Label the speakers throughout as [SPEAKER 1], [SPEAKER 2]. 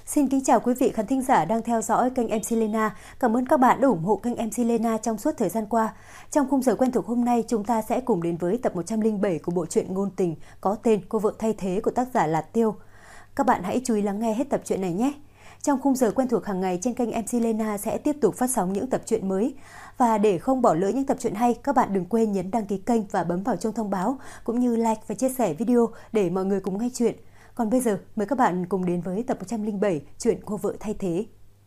[SPEAKER 1] Xin kính chào quý vị khán thính giả đang theo dõi kênh MC Lena. Cảm ơn các bạn đã ủng hộ kênh MC Lena trong suốt thời gian qua. Trong khung giờ quen thuộc hôm nay, chúng ta sẽ cùng đến với tập 107 của bộ truyện ngôn tình có tên Cô vợ thay thế của tác giả Lạt Tiêu. Các bạn hãy chú ý lắng nghe hết tập truyện này nhé. Trong khung giờ quen thuộc hàng ngày trên kênh MC Lena sẽ tiếp tục phát sóng những tập truyện mới. Và để không bỏ lỡ những tập truyện hay, các bạn đừng quên nhấn đăng ký kênh và bấm vào chuông thông báo, cũng như like và chia sẻ video để mọi người cùng nghe chuyện. Còn bây giờ, mời các bạn cùng đến với tập 107 chuyện Cô vợ thay thế.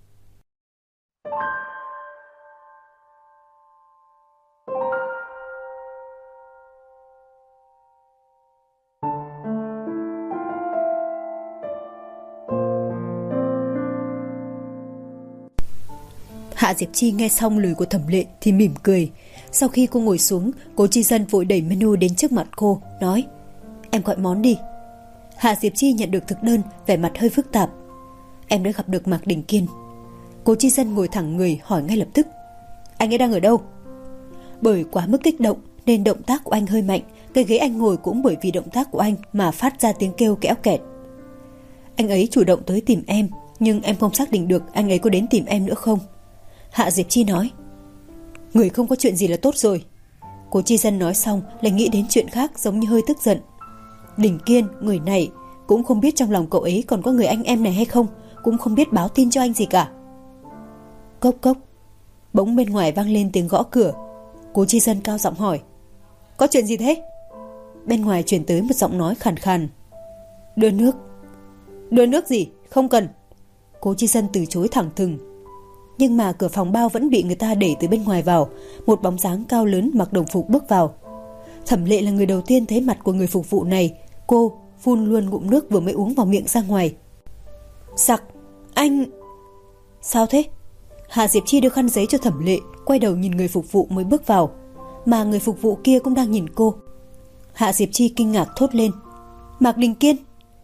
[SPEAKER 1] Hạ Diệp Chi nghe xong lời của Thẩm Lệ thì mỉm cười. Sau khi cô ngồi xuống, Cố Chi Dân vội đẩy menu đến trước mặt cô, nói: "Em gọi món đi." Hạ Diệp Chi nhận được thực đơn, vẻ mặt hơi phức tạp. "Em đã gặp được Mạc Đình Kiên." Cố Chi Dân ngồi thẳng người hỏi ngay lập tức: "Anh ấy đang ở đâu?" Bởi quá mức kích động nên động tác của anh hơi mạnh, cái ghế anh ngồi cũng bởi vì động tác của anh mà phát ra tiếng kêu kẽo kẹt. "Anh ấy chủ động tới tìm em, nhưng em không xác định được anh ấy có đến tìm em nữa không." Hạ Diệp Chi nói. "Người không có chuyện gì là tốt rồi." Cố Chi Dân nói xong lại nghĩ đến chuyện khác, giống như hơi tức giận. Đình Kiên, người này cũng không biết trong lòng cậu ấy còn có người anh em này hay không, cũng không biết báo tin cho anh gì cả. Cốc cốc. Bỗng bên ngoài vang lên tiếng gõ cửa. Cố Chi Dân cao giọng hỏi: "Có chuyện gì thế?" Bên ngoài truyền tới một giọng nói khàn khàn: "Đưa nước." "Đưa nước gì? Không cần." Cố Chi Dân từ chối thẳng thừng. Nhưng mà cửa phòng bao vẫn bị người ta đẩy từ bên ngoài vào. Một bóng dáng cao lớn mặc đồng phục bước vào. Thẩm Lệ là người đầu tiên thấy mặt của người phục vụ này. Cô phun luôn ngụm nước vừa mới uống vào miệng ra ngoài. "Sặc, anh..." "Sao thế?" Hạ Diệp Chi đưa khăn giấy cho Thẩm Lệ, quay đầu nhìn người phục vụ mới bước vào. Mà người phục vụ kia cũng đang nhìn cô. Hạ Diệp Chi kinh ngạc thốt lên: "Mạc Đình Kiên!"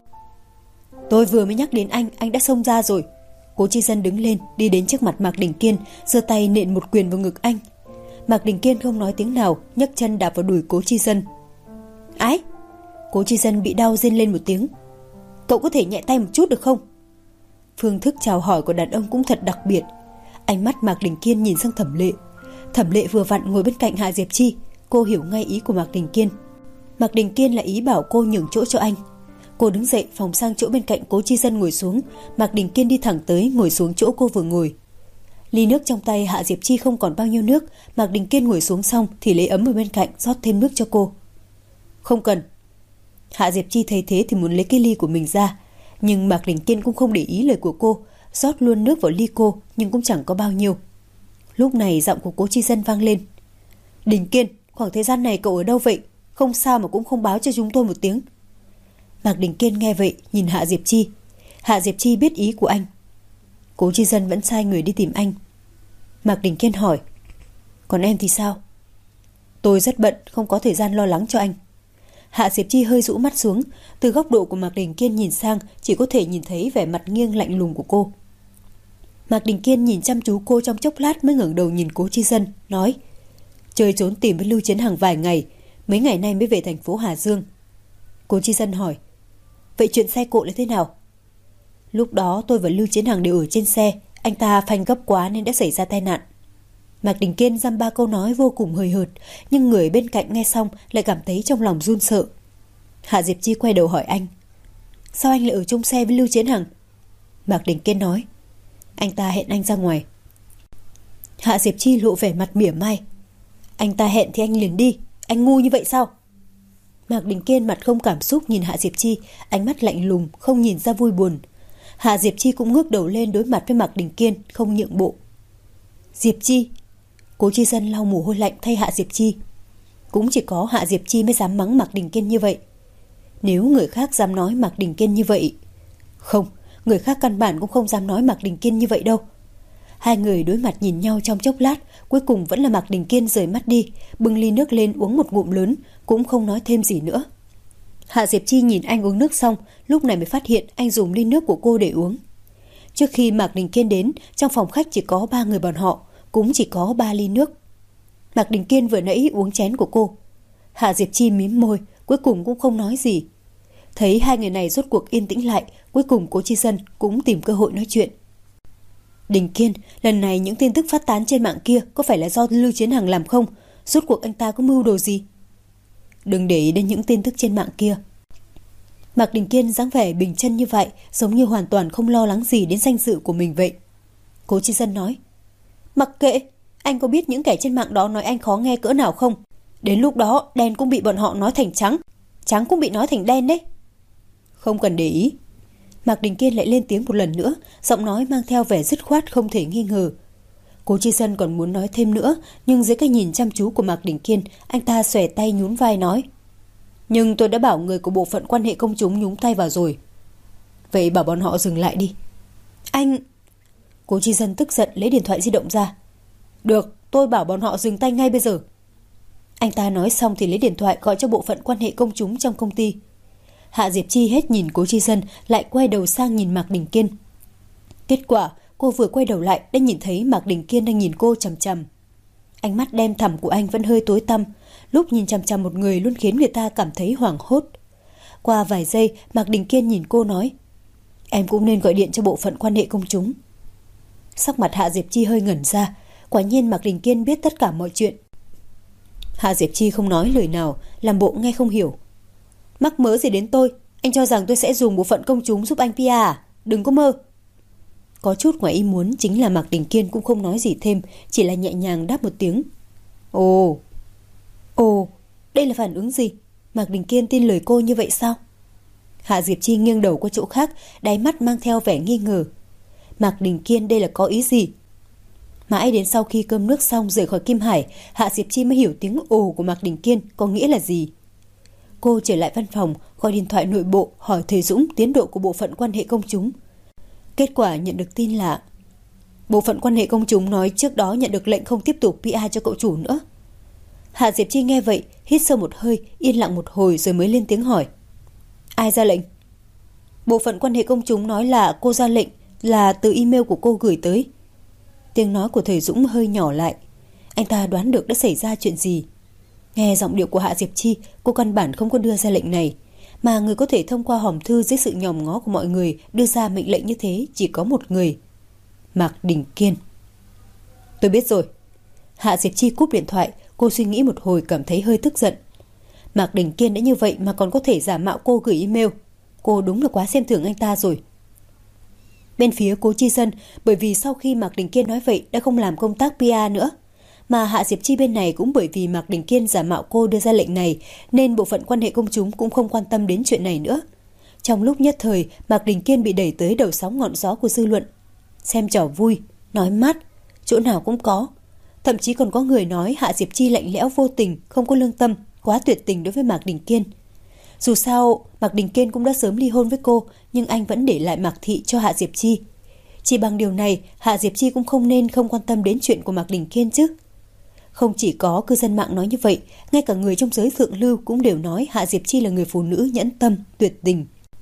[SPEAKER 1] "Tôi vừa mới nhắc đến anh đã xông ra rồi." Cố Chi Dân đứng lên, đi đến trước mặt Mạc Đình Kiên, giơ tay nện một quyền vào ngực anh. Mạc Đình Kiên không nói tiếng nào, nhấc chân đạp vào đùi Cố Chi Dân. "Ái!" Cố Chi Dân bị đau rên lên một tiếng. "Cậu có thể nhẹ tay một chút được không?" Phương thức chào hỏi của đàn ông cũng thật đặc biệt. Ánh mắt Mạc Đình Kiên nhìn sang Thẩm Lệ. Thẩm Lệ vừa vặn ngồi bên cạnh Hạ Diệp Chi, cô hiểu ngay ý của Mạc Đình Kiên. Mạc Đình Kiên là ý bảo cô nhường chỗ cho anh. Cô đứng dậy phòng sang chỗ bên cạnh Cố Chi Dân ngồi xuống. Mạc Đình Kiên đi thẳng tới ngồi xuống chỗ cô vừa ngồi. Ly nước trong tay Hạ Diệp Chi không còn bao nhiêu nước. Mạc Đình Kiên ngồi xuống xong thì lấy ấm ở bên cạnh rót thêm nước cho cô. "Không cần." Hạ Diệp Chi thấy thế thì muốn lấy cái ly của mình ra, nhưng Mạc Đình Kiên cũng không để ý lời của cô, rót luôn nước vào ly cô, nhưng cũng chẳng có bao nhiêu. Lúc này giọng của Cố Chi Dân vang lên: "Đình Kiên, khoảng thời gian này cậu ở đâu vậy? Không sao mà cũng không báo cho chúng tôi một tiếng." Mạc Đình Kiên nghe vậy nhìn Hạ Diệp Chi. Hạ Diệp Chi biết ý của anh. Cố Chi Dân vẫn sai người đi tìm anh. Mạc Đình Kiên hỏi: "Còn em thì sao?" "Tôi rất bận, không có thời gian lo lắng cho anh." Hạ Diệp Chi hơi rũ mắt xuống. Từ góc độ của Mạc Đình Kiên nhìn sang, chỉ có thể nhìn thấy vẻ mặt nghiêng lạnh lùng của cô. Mạc Đình Kiên nhìn chăm chú cô trong chốc lát mới ngẩng đầu nhìn Cố Chi Dân, nói: "Chơi trốn tìm với Lưu Chiến Hằng vài ngày, mấy ngày nay mới về thành phố Hà Dương." Cố Chi Dân hỏi: "Vậy chuyện xe cộ là thế nào?" "Lúc đó tôi và Lưu Chiến Hằng đều ở trên xe, anh ta phanh gấp quá nên đã xảy ra tai nạn." Mạc Đình Kiên dăm ba câu nói vô cùng hời hợt, nhưng người bên cạnh nghe xong lại cảm thấy trong lòng run sợ. Hạ Diệp Chi quay đầu hỏi anh: "Sao anh lại ở chung xe với Lưu Chiến Hằng?" Mạc Đình Kiên nói: "Anh ta hẹn anh ra ngoài." Hạ Diệp Chi lộ vẻ mặt mỉa mai: "Anh ta hẹn thì anh liền đi, anh ngu như vậy sao?" Mạc Đình Kiên mặt không cảm xúc nhìn Hạ Diệp Chi, ánh mắt lạnh lùng, không nhìn ra vui buồn. Hạ Diệp Chi cũng ngước đầu lên đối mặt với Mạc Đình Kiên, không nhượng bộ. "Diệp Chi." Cố Chi Dân lau mồ hôi lạnh thay Hạ Diệp Chi. Cũng chỉ có Hạ Diệp Chi mới dám mắng Mạc Đình Kiên như vậy. Nếu người khác dám nói Mạc Đình Kiên như vậy... Không, người khác căn bản cũng không dám nói Mạc Đình Kiên như vậy đâu. Hai người đối mặt nhìn nhau trong chốc lát, cuối cùng vẫn là Mạc Đình Kiên rời mắt đi, bưng ly nước lên uống một ngụm lớn, cũng không nói thêm gì nữa. Hạ Diệp Chi nhìn anh uống nước xong, lúc này mới phát hiện anh dùng ly nước của cô để uống. Trước khi Mạc Đình Kiên đến, trong phòng khách chỉ có 3 người bọn họ, cũng chỉ có 3 ly nước. Mạc Đình Kiên vừa nãy uống chén của cô. Hạ Diệp Chi mím môi, cuối cùng cũng không nói gì. Thấy hai người này rốt cuộc yên tĩnh lại, cuối cùng Cố Chi Dân cũng tìm cơ hội nói chuyện. Đình Kiên, lần này những tin tức phát tán trên mạng kia có phải là do Lưu Chiến Hằng làm không? Rốt cuộc anh ta có mưu đồ gì? Đừng để ý đến những tin tức trên mạng kia. Mạc Đình Kiên dáng vẻ bình chân như vậy, giống như hoàn toàn không lo lắng gì đến danh dự của mình vậy. Cố Chi Dân nói, mặc kệ, anh có biết những kẻ trên mạng đó nói anh khó nghe cỡ nào không? Đến lúc đó đen cũng bị bọn họ nói thành trắng, trắng cũng bị nói thành đen đấy. Không cần để ý. Mạc Đình Kiên lại lên tiếng một lần nữa, giọng nói mang theo vẻ dứt khoát không thể nghi ngờ. Cố Chi Dân còn muốn nói thêm nữa, nhưng dưới cái nhìn chăm chú của Mạc Đình Kiên, anh ta xòe tay nhún vai nói, nhưng tôi đã bảo người của bộ phận quan hệ công chúng nhúng tay vào rồi. Vậy bảo bọn họ dừng lại đi. Anh... Cố Chi Dân tức giận lấy điện thoại di động ra. Được, tôi bảo bọn họ dừng tay ngay bây giờ. Anh ta nói xong thì lấy điện thoại gọi cho bộ phận quan hệ công chúng trong công ty. Hạ Diệp Chi hết nhìn Cố Chi Dân lại quay đầu sang nhìn Mạc Đình Kiên. Kết quả cô vừa quay đầu lại đã nhìn thấy Mạc Đình Kiên đang nhìn cô chằm chằm. Ánh mắt đen thẳm của anh vẫn hơi tối tăm, lúc nhìn chằm chằm một người luôn khiến người ta cảm thấy hoảng hốt. Qua vài giây, Mạc Đình Kiên nhìn cô nói, em cũng nên gọi điện cho bộ phận quan hệ công chúng. Sắc mặt Hạ Diệp Chi hơi ngẩn ra, quả nhiên Mạc Đình Kiên biết tất cả mọi chuyện. Hạ Diệp Chi không nói lời nào, làm bộ nghe không hiểu. Mắc mớ gì đến tôi? Anh cho rằng tôi sẽ dùng bộ phận công chúng giúp anh PR à? Đừng có mơ. Có chút ngoài ý muốn chính là Mạc Đình Kiên cũng không nói gì thêm, chỉ là nhẹ nhàng đáp một tiếng. Ồ, đây là phản ứng gì? Mạc Đình Kiên tin lời cô như vậy sao? Hạ Diệp Chi nghiêng đầu qua chỗ khác, đáy mắt mang theo vẻ nghi ngờ. Mạc Đình Kiên đây là có ý gì? Mãi đến sau khi cơm nước xong rời khỏi Kim Hải, Hạ Diệp Chi mới hiểu tiếng ồ của Mạc Đình Kiên có nghĩa là gì. Cô trở lại văn phòng, gọi điện thoại nội bộ hỏi thầy Dũng tiến độ của bộ phận quan hệ công chúng. Kết quả nhận được tin là bộ phận quan hệ công chúng nói trước đó nhận được lệnh không tiếp tục PR cho cậu chủ nữa. Hạ Diệp Chi nghe vậy, hít sâu một hơi, yên lặng một hồi rồi mới lên tiếng hỏi. Ai ra lệnh? Bộ phận quan hệ công chúng nói là cô ra lệnh, là từ email của cô gửi tới. Tiếng nói của thầy Dũng hơi nhỏ lại. Anh ta đoán được đã xảy ra chuyện gì. Nghe giọng điệu của Hạ Diệp Chi, cô căn bản không có đưa ra lệnh này, mà người có thể thông qua hòm thư dưới sự nhòm ngó của mọi người đưa ra mệnh lệnh như thế chỉ có một người. Mạc Đình Kiên. Tôi biết rồi. Hạ Diệp Chi cúp điện thoại, cô suy nghĩ một hồi cảm thấy hơi tức giận. Mạc Đình Kiên đã như vậy mà còn có thể giả mạo cô gửi email. Cô đúng là quá xem thường anh ta rồi. Bên phía Cố Chi Dân, bởi vì sau khi Mạc Đình Kiên nói vậy đã không làm công tác PR nữa. Mà Hạ Diệp Chi bên này cũng bởi vì Mạc Đình Kiên giả mạo cô đưa ra lệnh này, nên bộ phận quan hệ công chúng cũng không quan tâm đến chuyện này nữa. Trong lúc nhất thời, Mạc Đình Kiên bị đẩy tới đầu sóng ngọn gió của dư luận. Xem trò vui, nói mát, chỗ nào cũng có. Thậm chí còn có người nói Hạ Diệp Chi lạnh lẽo vô tình, không có lương tâm, quá tuyệt tình đối với Mạc Đình Kiên. Dù sao, Mạc Đình Kiên cũng đã sớm ly hôn với cô, nhưng anh vẫn để lại Mạc Thị cho Hạ Diệp Chi. Chỉ bằng điều này, Hạ Diệp Chi cũng không nên không quan tâm đến chuyện của Mạc Đình Kiên chứ. Không chỉ có cư dân mạng nói như vậy, ngay cả người trong giới thượng lưu cũng đều nói Hạ Diệp Chi là người phụ nữ nhẫn tâm, tuyệt tình.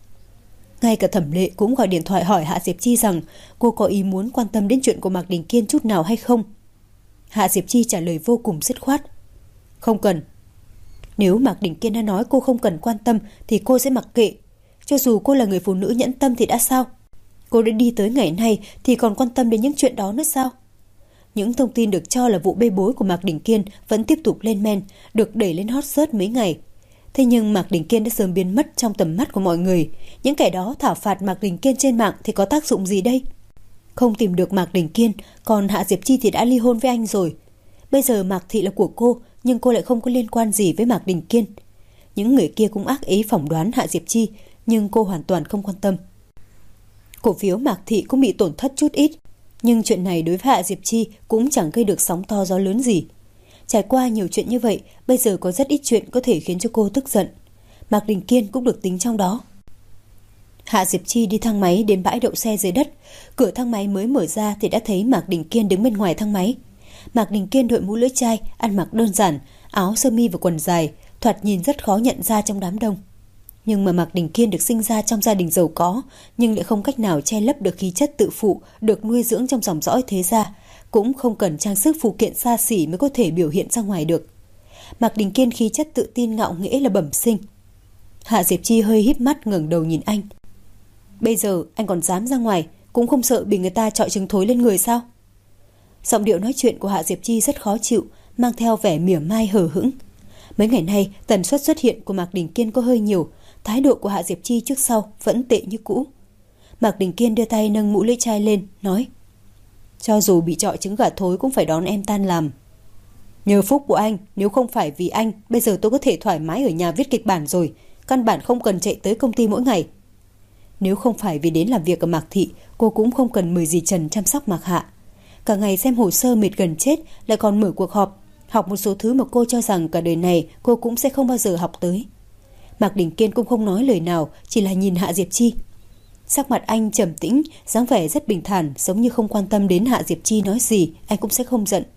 [SPEAKER 1] Ngay cả Thẩm Lệ cũng gọi điện thoại hỏi Hạ Diệp Chi rằng cô có ý muốn quan tâm đến chuyện của Mạc Đình Kiên chút nào hay không. Hạ Diệp Chi trả lời vô cùng dứt khoát. Không cần. Nếu Mạc Đình Kiên đã nói cô không cần quan tâm thì cô sẽ mặc kệ. Cho dù cô là người phụ nữ nhẫn tâm thì đã sao? Cô đã đi tới ngày nay thì còn quan tâm đến những chuyện đó nữa sao? Những thông tin được cho là vụ bê bối của Mạc Đình Kiên vẫn tiếp tục lên men, được đẩy lên hot search mấy ngày. Thế nhưng Mạc Đình Kiên đã sớm biến mất trong tầm mắt của mọi người. Những kẻ đó thảo phạt Mạc Đình Kiên trên mạng thì có tác dụng gì đây? Không tìm được Mạc Đình Kiên, còn Hạ Diệp Chi thì đã ly hôn với anh rồi. Bây giờ Mạc Thị là của cô, nhưng cô lại không có liên quan gì với Mạc Đình Kiên. Những người kia cũng ác ý phỏng đoán Hạ Diệp Chi, nhưng cô hoàn toàn không quan tâm. Cổ phiếu Mạc Thị cũng bị tổn thất chút ít, nhưng chuyện này đối với Hạ Diệp Chi cũng chẳng gây được sóng to gió lớn gì. Trải qua nhiều chuyện như vậy, bây giờ có rất ít chuyện có thể khiến cho cô tức giận. Mạc Đình Kiên cũng được tính trong đó. Hạ Diệp Chi đi thang máy đến bãi đậu xe dưới đất. Cửa thang máy mới mở ra thì đã thấy Mạc Đình Kiên đứng bên ngoài thang máy. Mạc Đình Kiên đội mũ lưỡi chai, ăn mặc đơn giản, áo sơ mi và quần dài, thoạt nhìn rất khó nhận ra trong đám đông. Nhưng mà Mạc Đình Kiên được sinh ra trong gia đình giàu có, nhưng lại không cách nào che lấp được khí chất tự phụ, được nuôi dưỡng trong dòng dõi thế gia, cũng không cần trang sức phụ kiện xa xỉ mới có thể biểu hiện ra ngoài được. Mạc Đình Kiên khí chất tự tin ngạo nghễ là bẩm sinh. Hạ Diệp Chi hơi híp mắt ngẩng đầu nhìn anh. Bây giờ anh còn dám ra ngoài, cũng không sợ bị người ta chọi trứng thối lên người sao? Giọng điệu nói chuyện của Hạ Diệp Chi rất khó chịu, mang theo vẻ mỉa mai hờ hững. Mấy ngày nay tần suất xuất hiện của Mạc Đình Kiên có hơi nhiều, thái độ của Hạ Diệp Chi trước sau vẫn tệ như cũ. Mạc Đình Kiên đưa tay nâng mũ lưỡi chai lên, nói: Cho dù bị chọi trứng gà thối cũng phải đón em tan làm. Nhờ phúc của anh, nếu không phải vì anh, bây giờ tôi có thể thoải mái ở nhà viết kịch bản rồi, căn bản không cần chạy tới công ty mỗi ngày. Nếu không phải vì đến làm việc ở Mạc Thị, cô cũng không cần mời dì Trần chăm sóc Mạc Hạ. Cả ngày xem hồ sơ mệt gần chết, lại còn mở cuộc họp, học một số thứ mà cô cho rằng cả đời này cô cũng sẽ không bao giờ học tới. Mạc Đình Kiên cũng không nói lời nào, chỉ là nhìn Hạ Diệp Chi. Sắc mặt anh trầm tĩnh, dáng vẻ rất bình thản, giống như không quan tâm đến Hạ Diệp Chi nói gì, anh cũng sẽ không giận.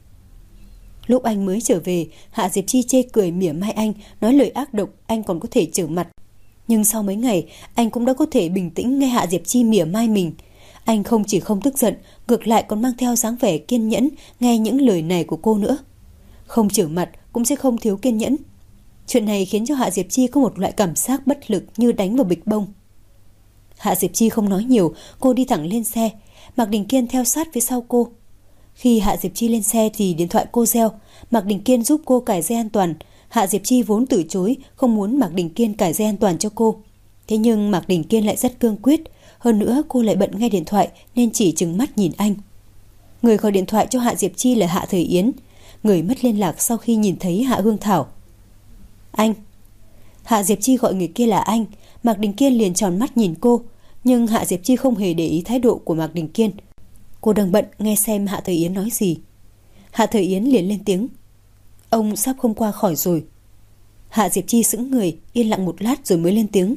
[SPEAKER 1] Lúc anh mới trở về, Hạ Diệp Chi chê cười mỉa mai anh, nói lời ác độc, anh còn có thể trở mặt. Nhưng sau mấy ngày, anh cũng đã có thể bình tĩnh nghe Hạ Diệp Chi mỉa mai mình. Anh không chỉ không tức giận, ngược lại còn mang theo dáng vẻ kiên nhẫn nghe những lời này của cô nữa. Không trở mặt cũng sẽ không thiếu kiên nhẫn. Chuyện này khiến cho Hạ Diệp Chi có một loại cảm giác bất lực như đánh vào bịch bông. Hạ Diệp Chi không nói nhiều, cô đi thẳng lên xe. Mạc Đình Kiên theo sát phía sau cô. Khi Hạ Diệp Chi lên xe thì điện thoại cô reo. Mạc Đình Kiên giúp cô cài dây an toàn. Hạ Diệp Chi vốn từ chối, không muốn Mạc Đình Kiên cài dây an toàn cho cô. Thế nhưng Mạc Đình Kiên lại rất cương quyết. Hơn nữa cô lại bận nghe điện thoại nên chỉ trừng mắt nhìn anh. Người gọi điện thoại cho Hạ Diệp Chi là Hạ Thời Yến. Người mất liên lạc sau khi nhìn thấy Hạ Hương Thảo. Anh. Hạ Diệp Chi gọi người kia là anh. Mạc Đình Kiên liền tròn mắt nhìn cô. Nhưng Hạ Diệp Chi không hề để ý thái độ của Mạc Đình Kiên. Cô đang bận nghe xem Hạ Thời Yến nói gì. Hạ Thời Yến liền lên tiếng: Ông sắp không qua khỏi rồi. Hạ Diệp Chi sững người, yên lặng một lát rồi mới lên tiếng: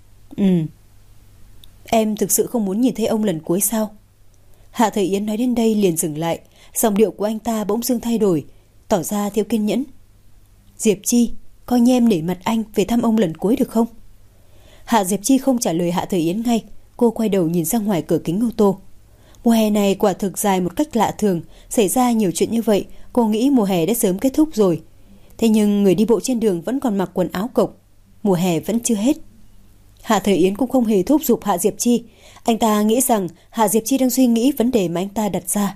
[SPEAKER 1] Em thực sự không muốn nhìn thấy ông lần cuối sao? Hạ Thời Yến nói đến đây liền dừng lại. Giọng điệu của anh ta bỗng dưng thay đổi, tỏ ra thiếu kiên nhẫn. Diệp Chi, coi như em nể mặt anh về thăm ông lần cuối được không? Hạ Diệp Chi không trả lời Hạ Thời Yến ngay. Cô quay đầu nhìn ra ngoài cửa kính ô tô. Mùa hè này quả thực dài một cách lạ thường. Xảy ra nhiều chuyện như vậy, cô nghĩ mùa hè đã sớm kết thúc rồi. Thế nhưng người đi bộ trên đường vẫn còn mặc quần áo cộc. Mùa hè vẫn chưa hết. Hạ Thời Yến cũng không hề thúc giục Hạ Diệp Chi. Anh ta nghĩ rằng Hạ Diệp Chi đang suy nghĩ vấn đề mà anh ta đặt ra.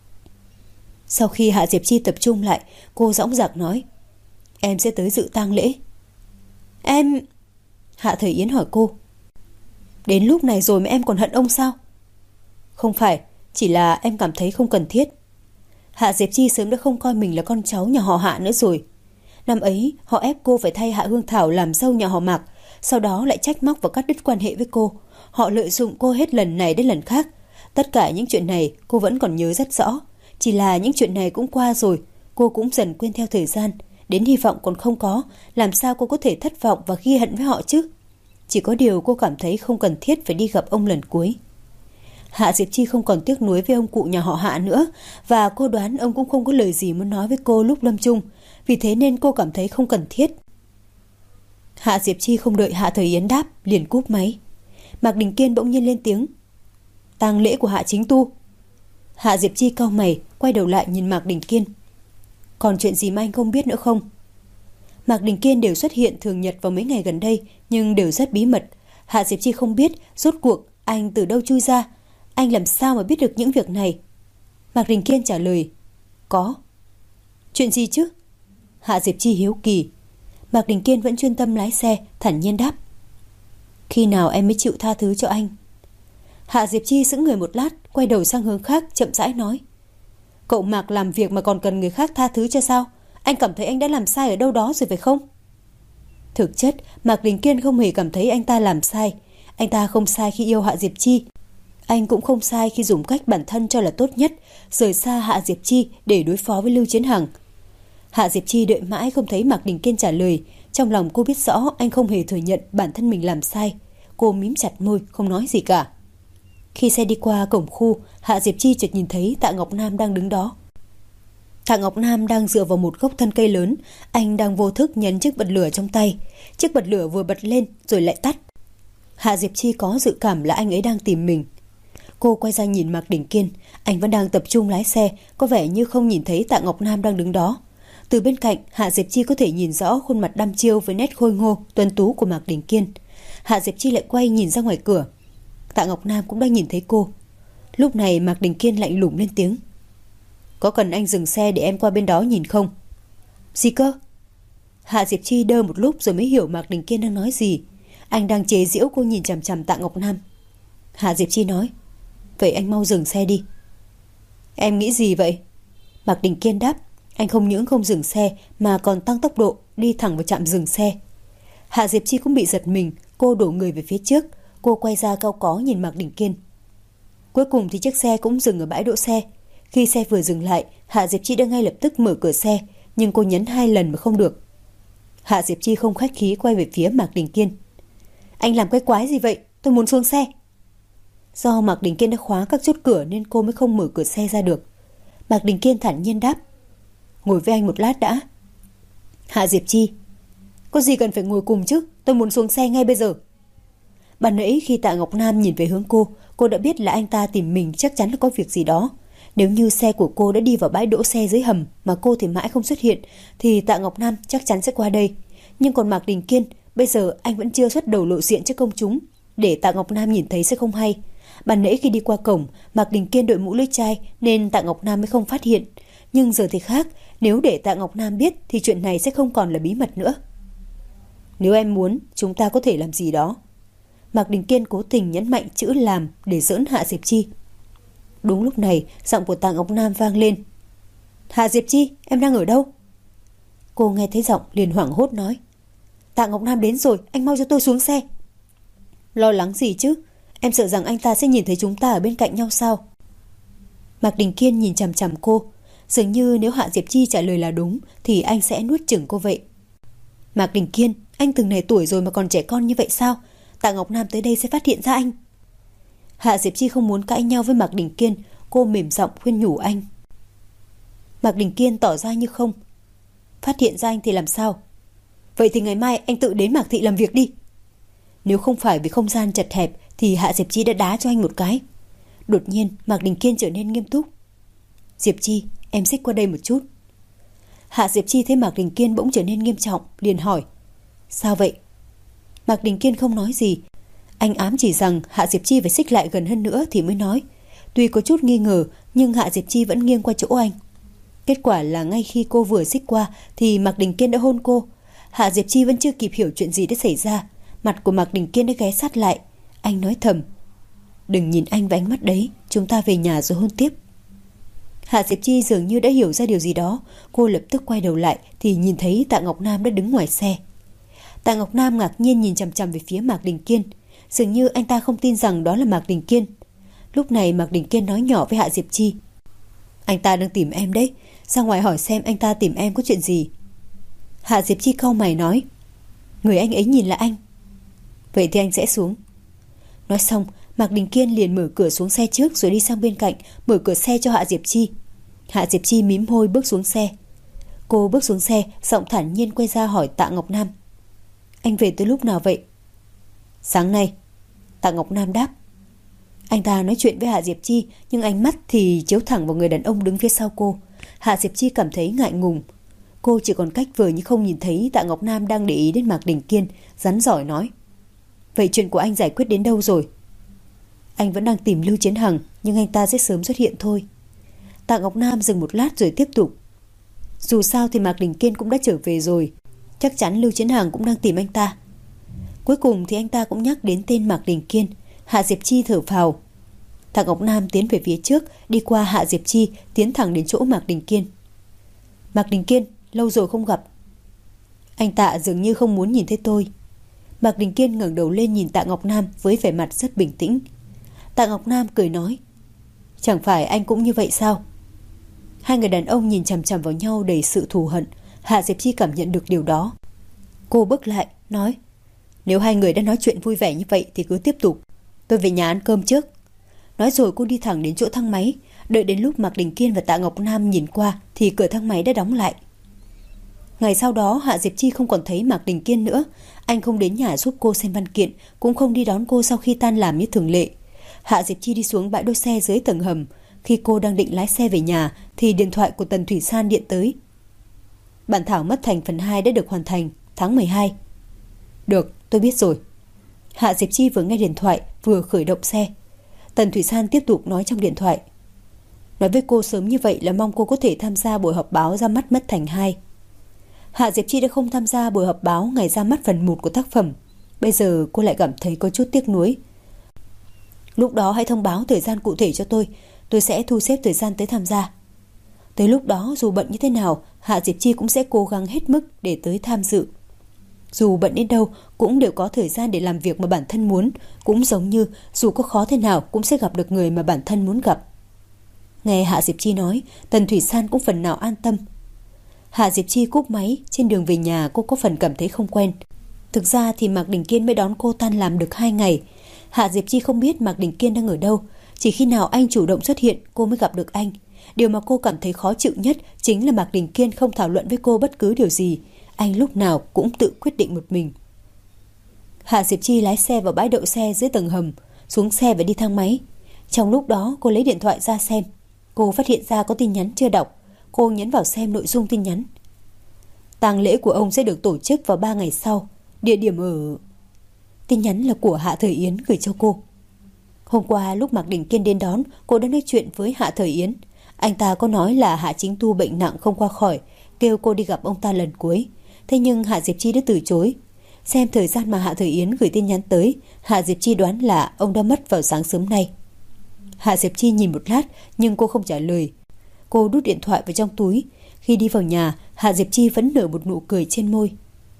[SPEAKER 1] Sau khi Hạ Diệp Chi tập trung lại, cô dõng dạc nói: Em sẽ tới dự tang lễ. Em... Hạ Thời Yến hỏi cô: Đến lúc này rồi mà em còn hận ông sao? Không phải, chỉ là em cảm thấy không cần thiết. Hạ Diệp Chi sớm đã không coi mình là con cháu nhà họ Hạ nữa rồi. Năm ấy họ ép cô phải thay Hạ Hương Thảo làm dâu nhà họ Mạc, sau đó lại trách móc và cắt đứt quan hệ với cô. Họ lợi dụng cô hết lần này đến lần khác. Tất cả những chuyện này cô vẫn còn nhớ rất rõ. Chỉ là những chuyện này cũng qua rồi, cô cũng dần quên theo thời gian. Đến hy vọng còn không có, làm sao cô có thể thất vọng và ghi hận với họ chứ? Chỉ có điều cô cảm thấy không cần thiết phải đi gặp ông lần cuối. Hạ Diệp Chi không còn tiếc nuối với ông cụ nhà họ Hạ nữa, và cô đoán ông cũng không có lời gì muốn nói với cô lúc lâm chung. Vì thế nên cô cảm thấy không cần thiết. Hạ Diệp Chi không đợi Hạ Thời Yến đáp, liền cúp máy. Mạc Đình Kiên bỗng nhiên lên tiếng: Tang lễ của Hạ Chính Tu. Hạ Diệp Chi cau mày, quay đầu lại nhìn Mạc Đình Kiên. Còn chuyện gì mà anh không biết nữa không? Mạc Đình Kiên đều xuất hiện thường nhật vào mấy ngày gần đây, nhưng đều rất bí mật. Hạ Diệp Chi không biết rốt cuộc anh từ đâu chui ra. Anh làm sao mà biết được những việc này? Mạc Đình Kiên trả lời: Có. Chuyện gì chứ? Hạ Diệp Chi hiếu kỳ. Mạc Đình Kiên vẫn chuyên tâm lái xe, thản nhiên đáp: Khi nào em mới chịu tha thứ cho anh? Hạ Diệp Chi sững người một lát, quay đầu sang hướng khác, chậm rãi nói: Cậu Mạc làm việc mà còn cần người khác tha thứ cho sao? Anh cảm thấy anh đã làm sai ở đâu đó rồi phải không? Thực chất, Mạc Đình Kiên không hề cảm thấy anh ta làm sai. Anh ta không sai khi yêu Hạ Diệp Chi. Anh cũng không sai khi dùng cách bản thân cho là tốt nhất, rời xa Hạ Diệp Chi để đối phó với Lưu Chiến Hằng. Hạ Diệp Chi đợi mãi không thấy Mạc Đình Kiên trả lời. Trong lòng cô biết rõ anh không hề thừa nhận bản thân mình làm sai. Cô mím chặt môi, không nói gì cả. Khi xe đi qua cổng khu, Hạ Diệp Chi chợt nhìn thấy Tạ Ngọc Nam đang đứng đó. Tạ Ngọc Nam đang dựa vào một gốc thân cây lớn. Anh đang vô thức nhấn chiếc bật lửa trong tay. Chiếc bật lửa vừa bật lên rồi lại tắt. Hạ Diệp Chi có dự cảm là anh ấy đang tìm mình. Cô quay ra nhìn Mạc Đình Kiên. Anh vẫn đang tập trung lái xe, có vẻ như không nhìn thấy Tạ Ngọc Nam đang đứng đó. Từ bên cạnh, Hạ Diệp Chi có thể nhìn rõ khuôn mặt đăm chiêu với nét khôi ngô, tuấn tú của Mạc Đình Kiên. Hạ Diệp Chi lại quay nhìn ra ngoài cửa. Tạ Ngọc Nam cũng đang nhìn thấy cô. Lúc này Mạc Đình Kiên lạnh lùng lên tiếng. Có cần anh dừng xe để em qua bên đó nhìn không? Gì cơ? Hạ Diệp Chi đơ một lúc rồi mới hiểu Mạc Đình Kiên đang nói gì. Anh đang chế giễu cô nhìn chằm chằm Tạ Ngọc Nam. Hạ Diệp Chi nói. Vậy anh mau dừng xe đi. Em nghĩ gì vậy? Mạc Đình Kiên đáp. Anh không những không dừng xe mà còn tăng tốc độ đi thẳng vào trạm dừng xe. Hạ Diệp Chi cũng bị giật mình. Cô đổ người về phía trước. Cô quay ra cau có nhìn Mạc Đình Kiên. Cuối cùng thì chiếc xe cũng dừng ở bãi đỗ xe. Khi xe vừa dừng lại, Hạ Diệp Chi đã ngay lập tức mở cửa xe, nhưng cô nhấn 2 lần mà không được. Hạ Diệp Chi không khách khí quay về phía Mạc Đình Kiên. Anh làm cái quái gì vậy? Tôi muốn xuống xe. Do Mạc Đình Kiên đã khóa các chốt cửa nên cô mới không mở cửa xe ra được. Mạc Đình Kiên thản nhiên đáp. Ngồi với anh một lát đã. Hạ Diệp Chi. Có gì cần phải ngồi cùng chứ? Tôi muốn xuống xe ngay bây giờ. Ban nãy khi Tạ Ngọc Nam nhìn về hướng cô đã biết là anh ta tìm mình chắc chắn là có việc gì đó. Nếu như xe của cô đã đi vào bãi đỗ xe dưới hầm mà cô thì mãi không xuất hiện, thì Tạ Ngọc Nam chắc chắn sẽ qua đây. Nhưng còn Mạc Đình Kiên, bây giờ anh vẫn chưa xuất đầu lộ diện trước công chúng, để Tạ Ngọc Nam nhìn thấy sẽ không hay. Ban nãy khi đi qua cổng, Mạc Đình Kiên đội mũ lưỡi chai nên Tạ Ngọc Nam mới không phát hiện. Nhưng giờ thì khác, nếu để Tạ Ngọc Nam biết thì chuyện này sẽ không còn là bí mật nữa. Nếu em muốn, chúng ta có thể làm gì đó. Mạc Đình Kiên cố tình nhấn mạnh chữ làm để giỡn Hạ Diệp Chi. Đúng lúc này, giọng của Tạ Ngọc Nam vang lên. Hạ Diệp Chi, em đang ở đâu? Cô nghe thấy giọng liền hoảng hốt nói. Tạ Ngọc Nam đến rồi, anh mau cho tôi xuống xe. Lo lắng gì chứ? Em sợ rằng anh ta sẽ nhìn thấy chúng ta ở bên cạnh nhau sao? Mạc Đình Kiên nhìn chằm chằm cô. Dường như nếu Hạ Diệp Chi trả lời là đúng thì anh sẽ nuốt chửng cô vậy. Mạc Đình Kiên, anh từng này tuổi rồi mà còn trẻ con như vậy sao? Tạ Ngọc Nam tới đây sẽ phát hiện ra anh. Hạ Diệp Chi không muốn cãi nhau với Mạc Đình Kiên. Cô mềm giọng khuyên nhủ anh. Mạc Đình Kiên tỏ ra như không. Phát hiện ra anh thì làm sao? Vậy thì ngày mai anh tự đến Mạc Thị làm việc đi. Nếu không phải vì không gian chật hẹp thì Hạ Diệp Chi đã đá cho anh một cái. Đột nhiên Mạc Đình Kiên trở nên nghiêm túc. Diệp Chi, em xích qua đây một chút. Hạ Diệp Chi thấy Mạc Đình Kiên bỗng trở nên nghiêm trọng, liền hỏi. Sao vậy? Mạc Đình Kiên không nói gì. Anh ám chỉ rằng Hạ Diệp Chi phải xích lại gần hơn nữa thì mới nói. Tuy có chút nghi ngờ nhưng Hạ Diệp Chi vẫn nghiêng qua chỗ anh. Kết quả là ngay khi cô vừa xích qua thì Mạc Đình Kiên đã hôn cô. Hạ Diệp Chi vẫn chưa kịp hiểu chuyện gì đã xảy ra. Mặt của Mạc Đình Kiên đã ghé sát lại. Anh nói thầm. Đừng nhìn anh với ánh mắt đấy, chúng ta về nhà rồi hôn tiếp. Hạ Diệp Chi dường như đã hiểu ra điều gì đó. Cô lập tức quay đầu lại thì nhìn thấy Tạ Ngọc Nam đã đứng ngoài xe. Tạ Ngọc Nam ngạc nhiên nhìn chằm chằm về phía Mạc Đình Kiên. Dường như anh ta không tin rằng đó là Mạc Đình Kiên. Lúc này Mạc Đình Kiên nói nhỏ với Hạ Diệp Chi. Anh ta đang tìm em đấy. Ra ngoài hỏi xem anh ta tìm em có chuyện gì. Hạ Diệp Chi cau mày nói. Người anh ấy nhìn là anh. Vậy thì anh sẽ xuống. Nói xong Mạc Đình Kiên liền mở cửa xuống xe trước rồi đi sang bên cạnh mở cửa xe cho Hạ Diệp Chi. Hạ Diệp Chi mím môi bước xuống xe. Cô bước xuống xe, giọng thản nhiên quay ra hỏi Tạ Ngọc Nam. Anh về từ lúc nào vậy? Sáng nay. Tạ Ngọc Nam đáp. Anh ta nói chuyện với Hạ Diệp Chi nhưng ánh mắt thì chiếu thẳng vào người đàn ông đứng phía sau cô. Hạ Diệp Chi cảm thấy ngại ngùng. Cô chỉ còn cách vờ như không nhìn thấy Tạ Ngọc Nam đang để ý đến Mạc Đình Kiên, rắn giỏi nói. Vậy chuyện của anh giải quyết đến đâu rồi? Anh vẫn đang tìm Lưu Chiến Hằng, nhưng anh ta sẽ sớm xuất hiện thôi. Tạ Ngọc Nam dừng một lát rồi tiếp tục. Dù sao thì Mạc Đình Kiên cũng đã trở về rồi. Chắc chắn Lưu Chiến Hằng cũng đang tìm anh ta. Cuối cùng thì anh ta cũng nhắc đến tên Mạc Đình Kiên. Hạ Diệp Chi thở phào. Tạ Ngọc Nam tiến về phía trước, đi qua Hạ Diệp Chi, tiến thẳng đến chỗ Mạc Đình Kiên. Mạc Đình Kiên, lâu rồi không gặp. Anh Tạ dường như không muốn nhìn thấy tôi. Mạc Đình Kiên ngẩng đầu lên nhìn Tạ Ngọc Nam với vẻ mặt rất bình tĩnh. Tạ Ngọc Nam cười nói. Chẳng phải anh cũng như vậy sao? Hai người đàn ông nhìn chằm chằm vào nhau đầy sự thù hận. Hạ Diệp Chi cảm nhận được điều đó. Cô bước lại, nói. Nếu hai người đã nói chuyện vui vẻ như vậy thì cứ tiếp tục. Tôi về nhà ăn cơm trước. Nói rồi cô đi thẳng đến chỗ thang máy. Đợi đến lúc Mạc Đình Kiên và Tạ Ngọc Nam nhìn qua thì cửa thang máy đã đóng lại. Ngày sau đó Hạ Diệp Chi không còn thấy Mạc Đình Kiên nữa. Anh không đến nhà giúp cô xem văn kiện, cũng không đi đón cô sau khi tan làm như thường lệ. Hạ Diệp Chi đi xuống bãi đỗ xe dưới tầng hầm. Khi cô đang định lái xe về nhà thì điện thoại của Tần Thủy San điện tới. Bản thảo mất thành phần 2 đã được hoàn thành tháng 12. Được, tôi biết rồi. Hạ Diệp Chi vừa nghe điện thoại vừa khởi động xe. Tần Thủy San tiếp tục nói trong điện thoại. Nói với cô sớm như vậy là mong cô có thể tham gia buổi họp báo ra mắt mất thành 2. Hạ Diệp Chi đã không tham gia buổi họp báo ngày ra mắt phần 1 của tác phẩm. Bây giờ cô lại cảm thấy có chút tiếc nuối. Lúc đó hãy thông báo thời gian cụ thể cho tôi sẽ thu xếp thời gian tới tham gia. Tới lúc đó dù bận như thế nào, Hạ Diệp Chi cũng sẽ cố gắng hết mức để tới tham dự. Dù bận đến đâu cũng đều có thời gian để làm việc mà bản thân muốn, cũng giống như dù có khó thế nào cũng sẽ gặp được người mà bản thân muốn gặp. Nghe Hạ Diệp Chi nói, Tần Thủy San cũng phần nào an tâm. Hạ Diệp Chi cúp máy, trên đường về nhà cô có phần cảm thấy không quen. Thực ra thì Mạc Đình Kiên mới đón cô tan làm được 2 ngày. Hạ Diệp Chi không biết Mạc Đình Kiên đang ở đâu, chỉ khi nào anh chủ động xuất hiện cô mới gặp được anh. Điều mà cô cảm thấy khó chịu nhất chính là Mạc Đình Kiên không thảo luận với cô bất cứ điều gì. Anh lúc nào cũng tự quyết định một mình. Hạ Diệp Chi lái xe vào bãi đậu xe dưới tầng hầm, xuống xe và đi thang máy. Trong lúc đó cô lấy điện thoại ra xem. Cô phát hiện ra có tin nhắn chưa đọc. Cô nhấn vào xem nội dung tin nhắn. Tang lễ của ông sẽ được tổ chức vào 3 ngày sau. Địa điểm ở... Tin nhắn là của Hạ Thời Yến gửi cho cô. Hôm qua lúc Mạc Đình Kiên đến đón, cô đã nói chuyện với Hạ Thời Yến. Anh ta có nói là Hạ Chính Tu bệnh nặng không qua khỏi, kêu cô đi gặp ông ta lần cuối. Thế nhưng Hạ Diệp Chi đã từ chối. Xem thời gian mà Hạ Thời Yến gửi tin nhắn tới, Hạ Diệp Chi đoán là ông đã mất vào sáng sớm nay. Hạ Diệp Chi nhìn một lát nhưng cô không trả lời. Cô đút điện thoại vào trong túi. Khi đi vào nhà, Hạ Diệp Chi vẫn nở một nụ cười trên môi.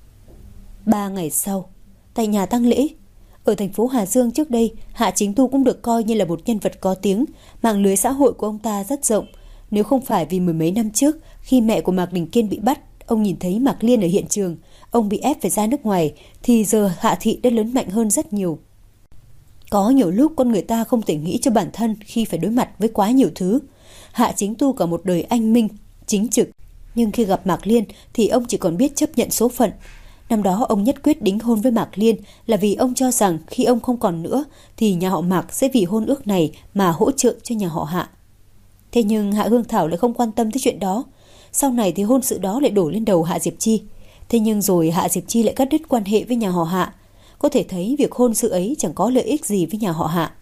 [SPEAKER 1] 3 ngày sau, tại nhà tang lễ. Ở thành phố Hà Dương trước đây, Hạ Chính Tu cũng được coi như là một nhân vật có tiếng. Mạng lưới xã hội của ông ta rất rộng. Nếu không phải vì mười mấy năm trước, khi mẹ của Mạc Đình Kiên bị bắt, ông nhìn thấy Mạc Liên ở hiện trường, ông bị ép phải ra nước ngoài, thì giờ Hạ thị đã lớn mạnh hơn rất nhiều. Có nhiều lúc con người ta không thể nghĩ cho bản thân khi phải đối mặt với quá nhiều thứ. Hạ Chính Tu cả một đời anh minh, chính trực. Nhưng khi gặp Mạc Liên thì ông chỉ còn biết chấp nhận số phận. Năm đó ông nhất quyết đính hôn với Mạc Liên là vì ông cho rằng khi ông không còn nữa thì nhà họ Mạc sẽ vì hôn ước này mà hỗ trợ cho nhà họ Hạ. Thế nhưng Hạ Hương Thảo lại không quan tâm tới chuyện đó. Sau này thì hôn sự đó lại đổ lên đầu Hạ Diệp Chi. Thế nhưng rồi Hạ Diệp Chi lại cắt đứt quan hệ với nhà họ Hạ. Có thể thấy việc hôn sự ấy chẳng có lợi ích gì với nhà họ Hạ.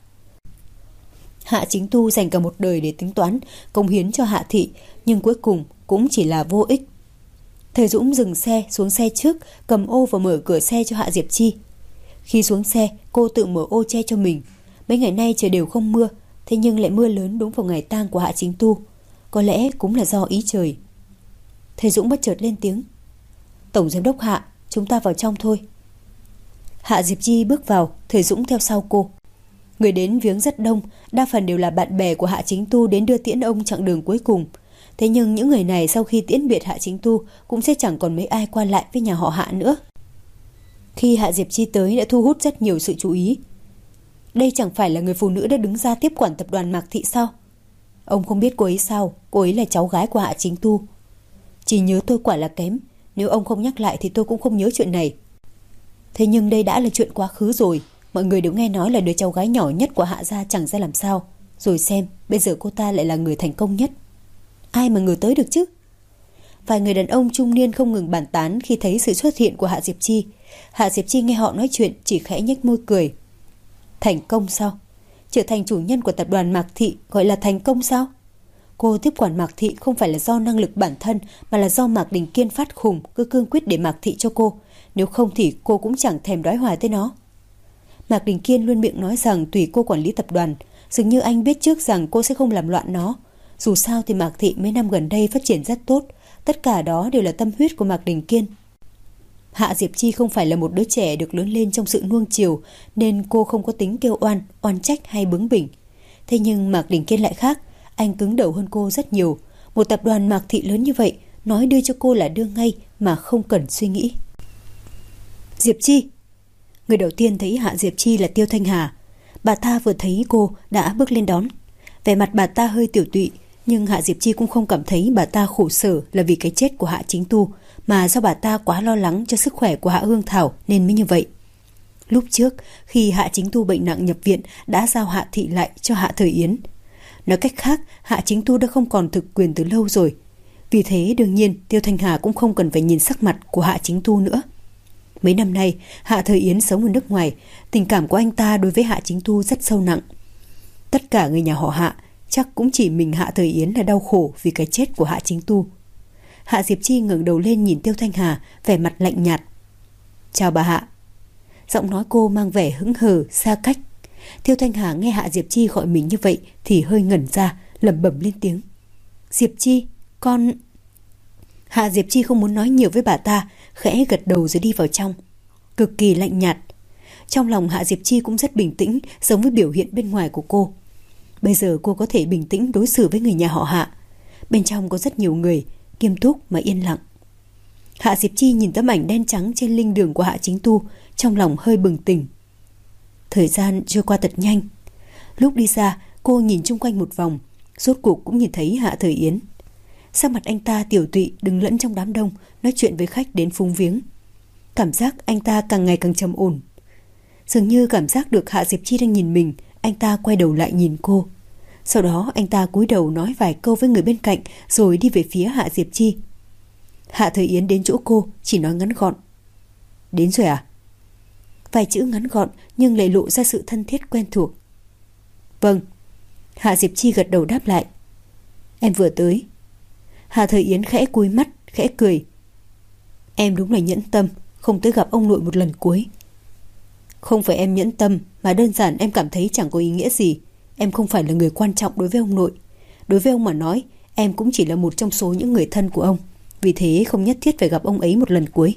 [SPEAKER 1] Hạ Chính Tu dành cả một đời để tính toán, cống hiến cho Hạ thị, nhưng cuối cùng cũng chỉ là vô ích. Thầy Dũng dừng xe, xuống xe trước, cầm ô và mở cửa xe cho Hạ Diệp Chi. Khi xuống xe, cô tự mở ô che cho mình. Mấy ngày nay trời đều không mưa, thế nhưng lại mưa lớn đúng vào ngày tang của Hạ Chính Tu. Có lẽ cũng là do ý trời. Thầy Dũng bất chợt lên tiếng. Tổng giám đốc Hạ, chúng ta vào trong thôi. Hạ Diệp Chi bước vào, thầy Dũng theo sau cô. Người đến viếng rất đông, đa phần đều là bạn bè của Hạ Chính Tu đến đưa tiễn ông chặng đường cuối cùng. Thế nhưng những người này sau khi tiễn biệt Hạ Chính Tu cũng sẽ chẳng còn mấy ai qua lại với nhà họ Hạ nữa. Khi Hạ Diệp Chi tới đã thu hút rất nhiều sự chú ý. Đây chẳng phải là người phụ nữ đã đứng ra tiếp quản tập đoàn Mạc Thị sao? Ông không biết cô ấy sao? Cô ấy là cháu gái của Hạ Chính Tu. Chỉ nhớ tôi quả là kém. Nếu ông không nhắc lại thì tôi cũng không nhớ chuyện này. Thế nhưng đây đã là chuyện quá khứ rồi. Mọi người đều nghe nói là đứa cháu gái nhỏ nhất của Hạ gia chẳng ra làm sao. Rồi xem, bây giờ cô ta lại là người thành công nhất. Ai mà ngờ tới được chứ? Vài người đàn ông trung niên không ngừng bàn tán khi thấy sự xuất hiện của Hạ Diệp Chi. Hạ Diệp Chi nghe họ nói chuyện chỉ khẽ nhếch môi cười. Thành công sao? Trở thành chủ nhân của tập đoàn Mạc Thị gọi là thành công sao? Cô tiếp quản Mạc Thị không phải là do năng lực bản thân mà là do Mạc Đình Kiên phát khùng cứ cương quyết để Mạc Thị cho cô. Nếu không thì cô cũng chẳng thèm đói hoài tới nó. Mạc Đình Kiên luôn miệng nói rằng tùy cô quản lý tập đoàn. Dường như anh biết trước rằng cô sẽ không làm loạn nó. Dù sao thì Mạc Thị mấy năm gần đây phát triển rất tốt. Tất cả đó đều là tâm huyết của Mạc Đình Kiên. Hạ Diệp Chi không phải là một đứa trẻ được lớn lên trong sự nuông chiều, nên cô không có tính kêu oan trách hay bướng bỉnh. Thế nhưng Mạc Đình Kiên lại khác. Anh cứng đầu hơn cô rất nhiều. Một tập đoàn Mạc Thị lớn như vậy, nói đưa cho cô là đưa ngay mà không cần suy nghĩ. Diệp Chi. Người đầu tiên thấy Hạ Diệp Chi là Tiêu Thanh Hà. Bà ta vừa thấy cô đã bước lên đón. Vẻ mặt bà ta hơi tiểu tụy, nhưng Hạ Diệp Chi cũng không cảm thấy bà ta khổ sở là vì cái chết của Hạ Chính Tu, mà do bà ta quá lo lắng cho sức khỏe của Hạ Hương Thảo nên mới như vậy. Lúc trước, khi Hạ Chính Tu bệnh nặng nhập viện đã giao Hạ Thị lại cho Hạ Thời Yến. Nói cách khác, Hạ Chính Tu đã không còn thực quyền từ lâu rồi. Vì thế đương nhiên Tiêu Thanh Hà cũng không cần phải nhìn sắc mặt của Hạ Chính Tu nữa. Mấy năm nay Hạ Thời Yến sống ở nước ngoài, tình cảm của anh ta đối với Hạ Chính Tu rất sâu nặng. Tất cả người nhà họ Hạ chắc cũng chỉ mình Hạ Thời Yến là đau khổ vì cái chết của Hạ Chính Tu. Hạ Diệp Chi ngẩng đầu lên nhìn Tiêu Thanh Hà, vẻ mặt lạnh nhạt. Chào bà Hạ. Giọng nói cô mang vẻ hững hờ, xa cách. Tiêu Thanh Hà nghe Hạ Diệp Chi gọi mình như vậy thì hơi ngẩn ra, lẩm bẩm lên tiếng. Diệp Chi, con... Hạ Diệp Chi không muốn nói nhiều với bà ta, khẽ gật đầu rồi đi vào trong. Cực kỳ lạnh nhạt. Trong lòng Hạ Diệp Chi cũng rất bình tĩnh, giống với biểu hiện bên ngoài của cô. Bây giờ cô có thể bình tĩnh đối xử với người nhà họ Hạ. Bên trong có rất nhiều người, nghiêm túc mà yên lặng. Hạ Diệp Chi nhìn tấm ảnh đen trắng trên linh đường của Hạ Chính Tu, trong lòng hơi bừng tỉnh. Thời gian trôi qua thật nhanh. Lúc đi ra, cô nhìn chung quanh một vòng, rốt cuộc cũng nhìn thấy Hạ Thời Yến. Sắc mặt anh ta tiểu tụy đứng lẫn trong đám đông, nói chuyện với khách đến phúng viếng. Cảm giác anh ta càng ngày càng trầm ổn. Dường như cảm giác được Hạ Diệp Chi đang nhìn mình, anh ta quay đầu lại nhìn cô. Sau đó anh ta cúi đầu nói vài câu với người bên cạnh rồi đi về phía Hạ Diệp Chi. Hạ Thời Yến đến chỗ cô chỉ nói ngắn gọn. Đến rồi à? Vài chữ ngắn gọn nhưng lại lộ ra sự thân thiết quen thuộc. Vâng. Hạ Diệp Chi gật đầu đáp lại. Em vừa tới. Hạ Thời Yến khẽ cúi mắt, khẽ cười. Em đúng là nhẫn tâm, không tới gặp ông nội một lần cuối. Không phải em nhẫn tâm, mà đơn giản em cảm thấy chẳng có ý nghĩa gì. Em không phải là người quan trọng đối với ông nội. Đối với ông mà nói, em cũng chỉ là một trong số những người thân của ông. Vì thế không nhất thiết phải gặp ông ấy một lần cuối.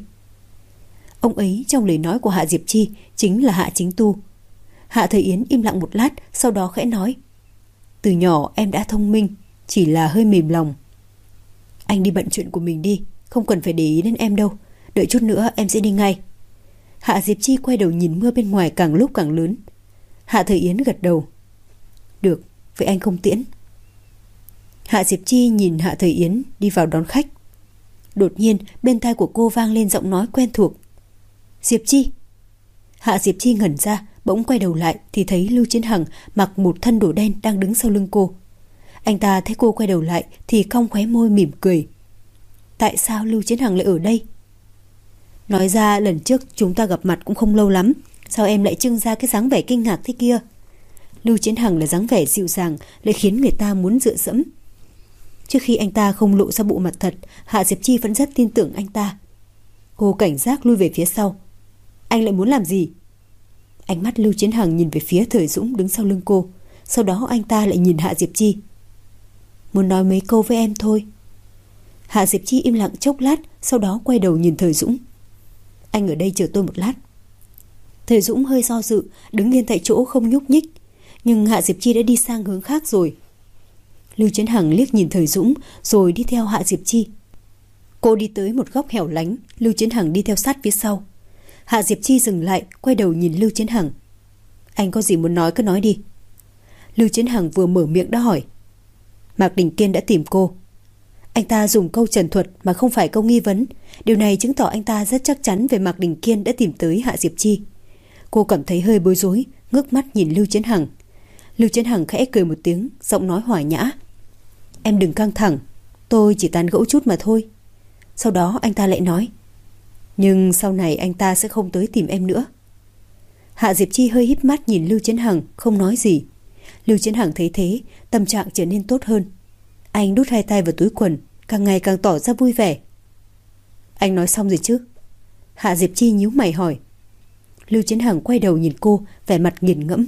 [SPEAKER 1] Ông ấy trong lời nói của Hạ Diệp Chi chính là Hạ Chính Tu. Hạ Thời Yến im lặng một lát, sau đó khẽ nói. Từ nhỏ em đã thông minh, chỉ là hơi mềm lòng. Anh đi bận chuyện của mình đi, không cần phải để ý đến em đâu. Đợi chút nữa em sẽ đi ngay. Hạ Diệp Chi quay đầu nhìn mưa bên ngoài càng lúc càng lớn. Hạ Thời Yến gật đầu. Được, vậy anh không tiễn. Hạ Diệp Chi nhìn Hạ Thời Yến đi vào đón khách. Đột nhiên bên tai của cô vang lên giọng nói quen thuộc. Diệp Chi. Hạ Diệp Chi ngẩn ra, bỗng quay đầu lại thì thấy Lưu Chiến Hằng mặc một thân đồ đen đang đứng sau lưng cô. Anh ta thấy cô quay đầu lại thì cong khóe môi mỉm cười. Tại sao Lưu Chiến Hằng lại ở đây? Nói ra lần trước chúng ta gặp mặt cũng không lâu lắm, sao em lại trưng ra cái dáng vẻ kinh ngạc thế kia? Lưu Chiến Hằng là dáng vẻ dịu dàng, lại khiến người ta muốn dựa dẫm. Trước khi anh ta không lộ ra bộ mặt thật, Hạ Diệp Chi vẫn rất tin tưởng anh ta. Cô cảnh giác lui về phía sau. Anh lại muốn làm gì? Ánh mắt Lưu Chiến Hằng nhìn về phía Thời Dũng đứng sau lưng cô. Sau đó anh ta lại nhìn Hạ Diệp Chi. Muốn nói mấy câu với em thôi. Hạ Diệp Chi im lặng chốc lát, sau đó quay đầu nhìn Thời Dũng. Anh ở đây chờ tôi một lát. Thời Dũng hơi do dự, đứng yên tại chỗ không nhúc nhích. Nhưng Hạ Diệp Chi đã đi sang hướng khác rồi. Lưu Chiến Hằng liếc nhìn Thời Dũng rồi đi theo Hạ Diệp Chi. Cô đi tới một góc hẻo lánh, Lưu Chiến Hằng đi theo sát phía sau. Hạ Diệp Chi dừng lại, quay đầu nhìn Lưu Chiến Hằng. Anh có gì muốn nói cứ nói đi. Lưu Chiến Hằng vừa mở miệng đã hỏi. Mạc Đình Kiên đã tìm cô. Anh ta dùng câu trần thuật mà không phải câu nghi vấn. Điều này chứng tỏ anh ta rất chắc chắn về Mạc Đình Kiên đã tìm tới Hạ Diệp Chi. Cô cảm thấy hơi bối rối, ngước mắt nhìn Lưu Chiến Hằng. Lưu Chiến Hằng khẽ cười một tiếng, giọng nói hòa nhã. Em đừng căng thẳng, tôi chỉ tán gẫu chút mà thôi. Sau đó anh ta lại nói. Nhưng sau này anh ta sẽ không tới tìm em nữa. Hạ Diệp Chi hơi híp mắt nhìn Lưu Chiến Hằng, không nói gì. Lưu Chiến Hằng thấy thế, tâm trạng trở nên tốt hơn. Anh đút hai tay vào túi quần, càng ngày càng tỏ ra vui vẻ. Anh nói xong rồi chứ? Hạ Diệp Chi nhíu mày hỏi. Lưu Chiến Hằng quay đầu nhìn cô, vẻ mặt nghiền ngẫm.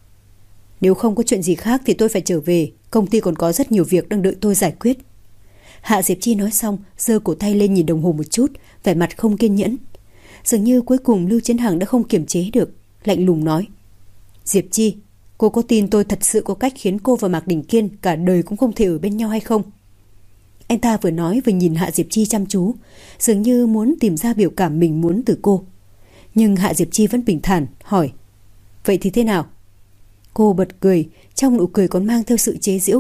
[SPEAKER 1] Nếu không có chuyện gì khác thì tôi phải trở về, công ty còn có rất nhiều việc đang đợi tôi giải quyết. Hạ Diệp Chi nói xong, giơ cổ tay lên nhìn đồng hồ một chút, vẻ mặt không kiên nhẫn. Dường như cuối cùng Lưu Chiến Hằng đã không kiềm chế được, lạnh lùng nói. Diệp Chi, cô có tin tôi thật sự có cách khiến cô và Mạc Đình Kiên cả đời cũng không thể ở bên nhau hay không? Anh ta vừa nói vừa nhìn Hạ Diệp Chi chăm chú, dường như muốn tìm ra biểu cảm mình muốn từ cô. Nhưng Hạ Diệp Chi vẫn bình thản, hỏi. Vậy thì thế nào? Cô bật cười, trong nụ cười còn mang theo sự chế giễu.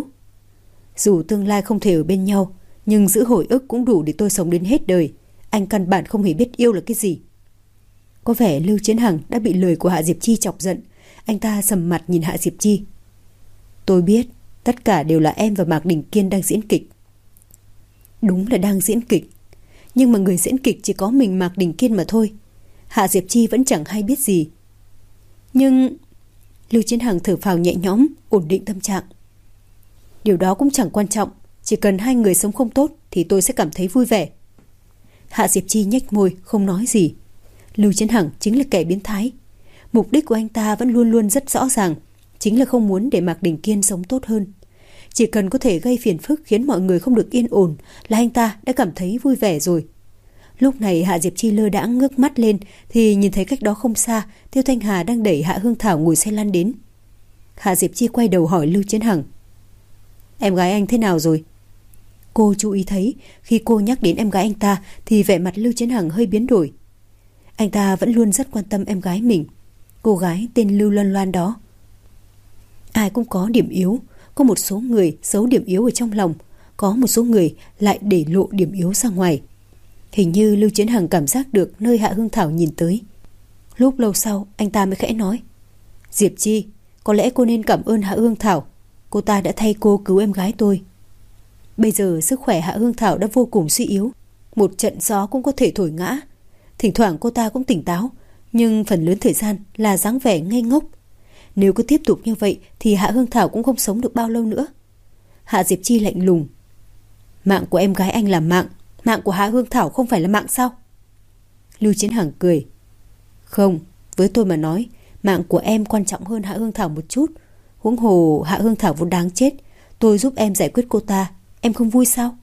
[SPEAKER 1] Dù tương lai không thể ở bên nhau, nhưng giữ hồi ức cũng đủ để tôi sống đến hết đời. Anh căn bản không hề biết yêu là cái gì. Có vẻ Lưu Chiến Hằng đã bị lời của Hạ Diệp Chi chọc giận. Anh ta sầm mặt nhìn Hạ Diệp Chi. Tôi biết, tất cả đều là em và Mạc Đình Kiên đang diễn kịch. Đúng là đang diễn kịch. Nhưng mà người diễn kịch chỉ có mình Mạc Đình Kiên mà thôi. Hạ Diệp Chi vẫn chẳng hay biết gì. Nhưng Lưu Chiến Hằng thở phào nhẹ nhõm, ổn định tâm trạng. Điều đó cũng chẳng quan trọng. Chỉ cần hai người sống không tốt thì tôi sẽ cảm thấy vui vẻ. Hạ Diệp Chi nhếch môi không nói gì. Lưu Chiến Hằng chính là kẻ biến thái. Mục đích của anh ta vẫn luôn luôn rất rõ ràng, chính là không muốn để Mạc Đình Kiên sống tốt hơn. Chỉ cần có thể gây phiền phức khiến mọi người không được yên ổn là anh ta đã cảm thấy vui vẻ rồi. Lúc này Hạ Diệp Chi lơ đãng ngước mắt lên thì nhìn thấy cách đó không xa Tiêu Thanh Hà đang đẩy Hạ Hương Thảo ngồi xe lăn đến. Hạ Diệp Chi quay đầu hỏi Lưu Chiến Hằng: Em gái anh thế nào rồi? Cô chú ý thấy khi cô nhắc đến em gái anh ta thì vẻ mặt Lưu Chiến Hằng hơi biến đổi. Anh ta vẫn luôn rất quan tâm em gái mình, cô gái tên Lưu Loan Loan đó. Ai cũng có điểm yếu, có một số người giấu điểm yếu ở trong lòng, có một số người lại để lộ điểm yếu ra ngoài. Hình như Lưu Chiến Hằng cảm giác được nơi Hạ Hương Thảo nhìn tới. Lúc lâu sau anh ta mới khẽ nói: Diệp Chi, có lẽ cô nên cảm ơn Hạ Hương Thảo. Cô ta đã thay cô cứu em gái tôi. Bây giờ sức khỏe Hạ Hương Thảo đã vô cùng suy yếu, một trận gió cũng có thể thổi ngã. Thỉnh thoảng cô ta cũng tỉnh táo, nhưng phần lớn thời gian là dáng vẻ ngây ngốc. Nếu cứ tiếp tục như vậy thì Hạ Hương Thảo cũng không sống được bao lâu nữa. Hạ Diệp Chi lạnh lùng: Mạng của em gái anh là mạng, mạng của Hạ Hương Thảo không phải là mạng sao? Lưu Chiến Hằng cười: Không, với tôi mà nói, mạng của em quan trọng hơn Hạ Hương Thảo một chút. Huống hồ Hạ Hương Thảo vốn đáng chết, tôi giúp em giải quyết cô ta, em không vui sao?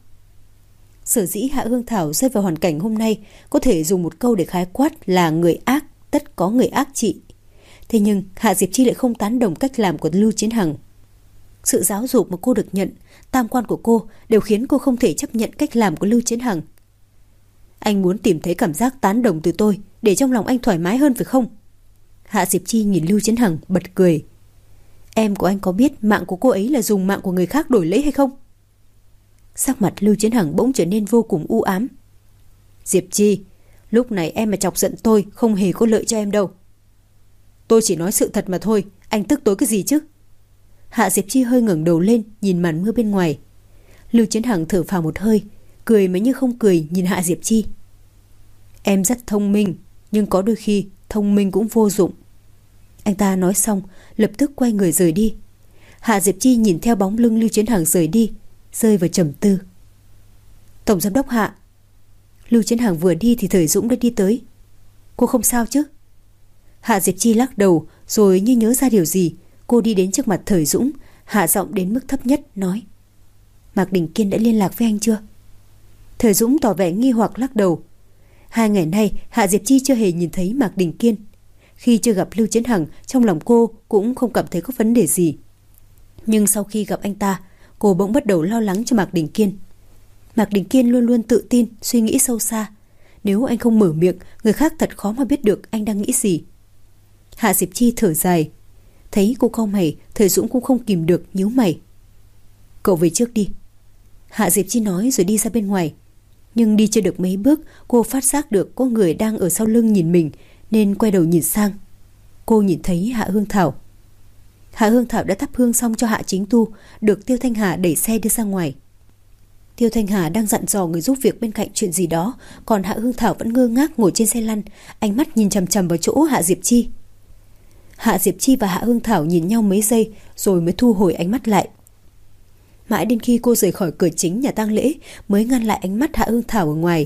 [SPEAKER 1] Sở dĩ Hạ Hương Thảo rơi vào hoàn cảnh hôm nay có thể dùng một câu để khái quát là người ác, tất có người ác trị. Thế nhưng Hạ Diệp Chi lại không tán đồng cách làm của Lưu Chiến Hằng. Sự giáo dục mà cô được nhận, tam quan của cô đều khiến cô không thể chấp nhận cách làm của Lưu Chiến Hằng. Anh muốn tìm thấy cảm giác tán đồng từ tôi để trong lòng anh thoải mái hơn phải không? Hạ Diệp Chi nhìn Lưu Chiến Hằng bật cười: Em của anh có biết mạng của cô ấy là dùng mạng của người khác đổi lấy hay không? Sắc mặt Lưu Chiến Hằng bỗng trở nên vô cùng u ám. Diệp Chi, lúc này em mà chọc giận tôi không hề có lợi cho em đâu. Tôi chỉ nói sự thật mà thôi, anh tức tối cái gì chứ? Hạ Diệp Chi hơi ngẩng đầu lên nhìn màn mưa bên ngoài. Lưu Chiến Hằng thở phào một hơi, cười mà như không cười nhìn Hạ Diệp Chi. Em rất thông minh, nhưng có đôi khi thông minh cũng vô dụng. Anh ta nói xong lập tức quay người rời đi. Hạ Diệp Chi nhìn theo bóng lưng Lưu Chiến Hằng rời đi, rơi vào trầm tư. Tổng giám đốc Hạ. Lưu Chiến Hằng vừa đi thì Thời Dũng đã đi tới. Cô không sao chứ? Hạ Diệp Chi lắc đầu, rồi như nhớ ra điều gì, cô đi đến trước mặt Thời Dũng, hạ giọng đến mức thấp nhất nói: Mạc Đình Kiên đã liên lạc với anh chưa? Thời Dũng tỏ vẻ nghi hoặc lắc đầu. 2 ngày nay Hạ Diệp Chi chưa hề nhìn thấy Mạc Đình Kiên. Khi chưa gặp Lưu Chiến Hằng, trong lòng cô cũng không cảm thấy có vấn đề gì. Nhưng sau khi gặp anh ta, cô bỗng bắt đầu lo lắng cho Mạc Đình Kiên. Mạc Đình Kiên luôn luôn tự tin, suy nghĩ sâu xa. Nếu anh không mở miệng, người khác thật khó mà biết được anh đang nghĩ gì. Hạ Diệp Chi thở dài. Thấy cô cau mày, Thời Dũng cũng không kìm được nhíu mày. Cậu về trước đi. Hạ Diệp Chi nói rồi đi ra bên ngoài. Nhưng đi chưa được mấy bước, cô phát giác được có người đang ở sau lưng nhìn mình, nên quay đầu nhìn sang. Cô nhìn thấy Hạ Hương Thảo. Hạ Hương Thảo đã thắp hương xong cho Hạ Chính Tu, được Tiêu Thanh Hà đẩy xe đưa ra ngoài. Tiêu Thanh Hà đang dặn dò người giúp việc bên cạnh chuyện gì đó, còn Hạ Hương Thảo vẫn ngơ ngác ngồi trên xe lăn, ánh mắt nhìn chằm chằm vào chỗ Hạ Diệp Chi. Hạ Diệp Chi và Hạ Hương Thảo nhìn nhau mấy giây rồi mới thu hồi ánh mắt lại. Mãi đến khi cô rời khỏi cửa chính nhà tang lễ mới ngăn lại ánh mắt Hạ Hương Thảo ở ngoài.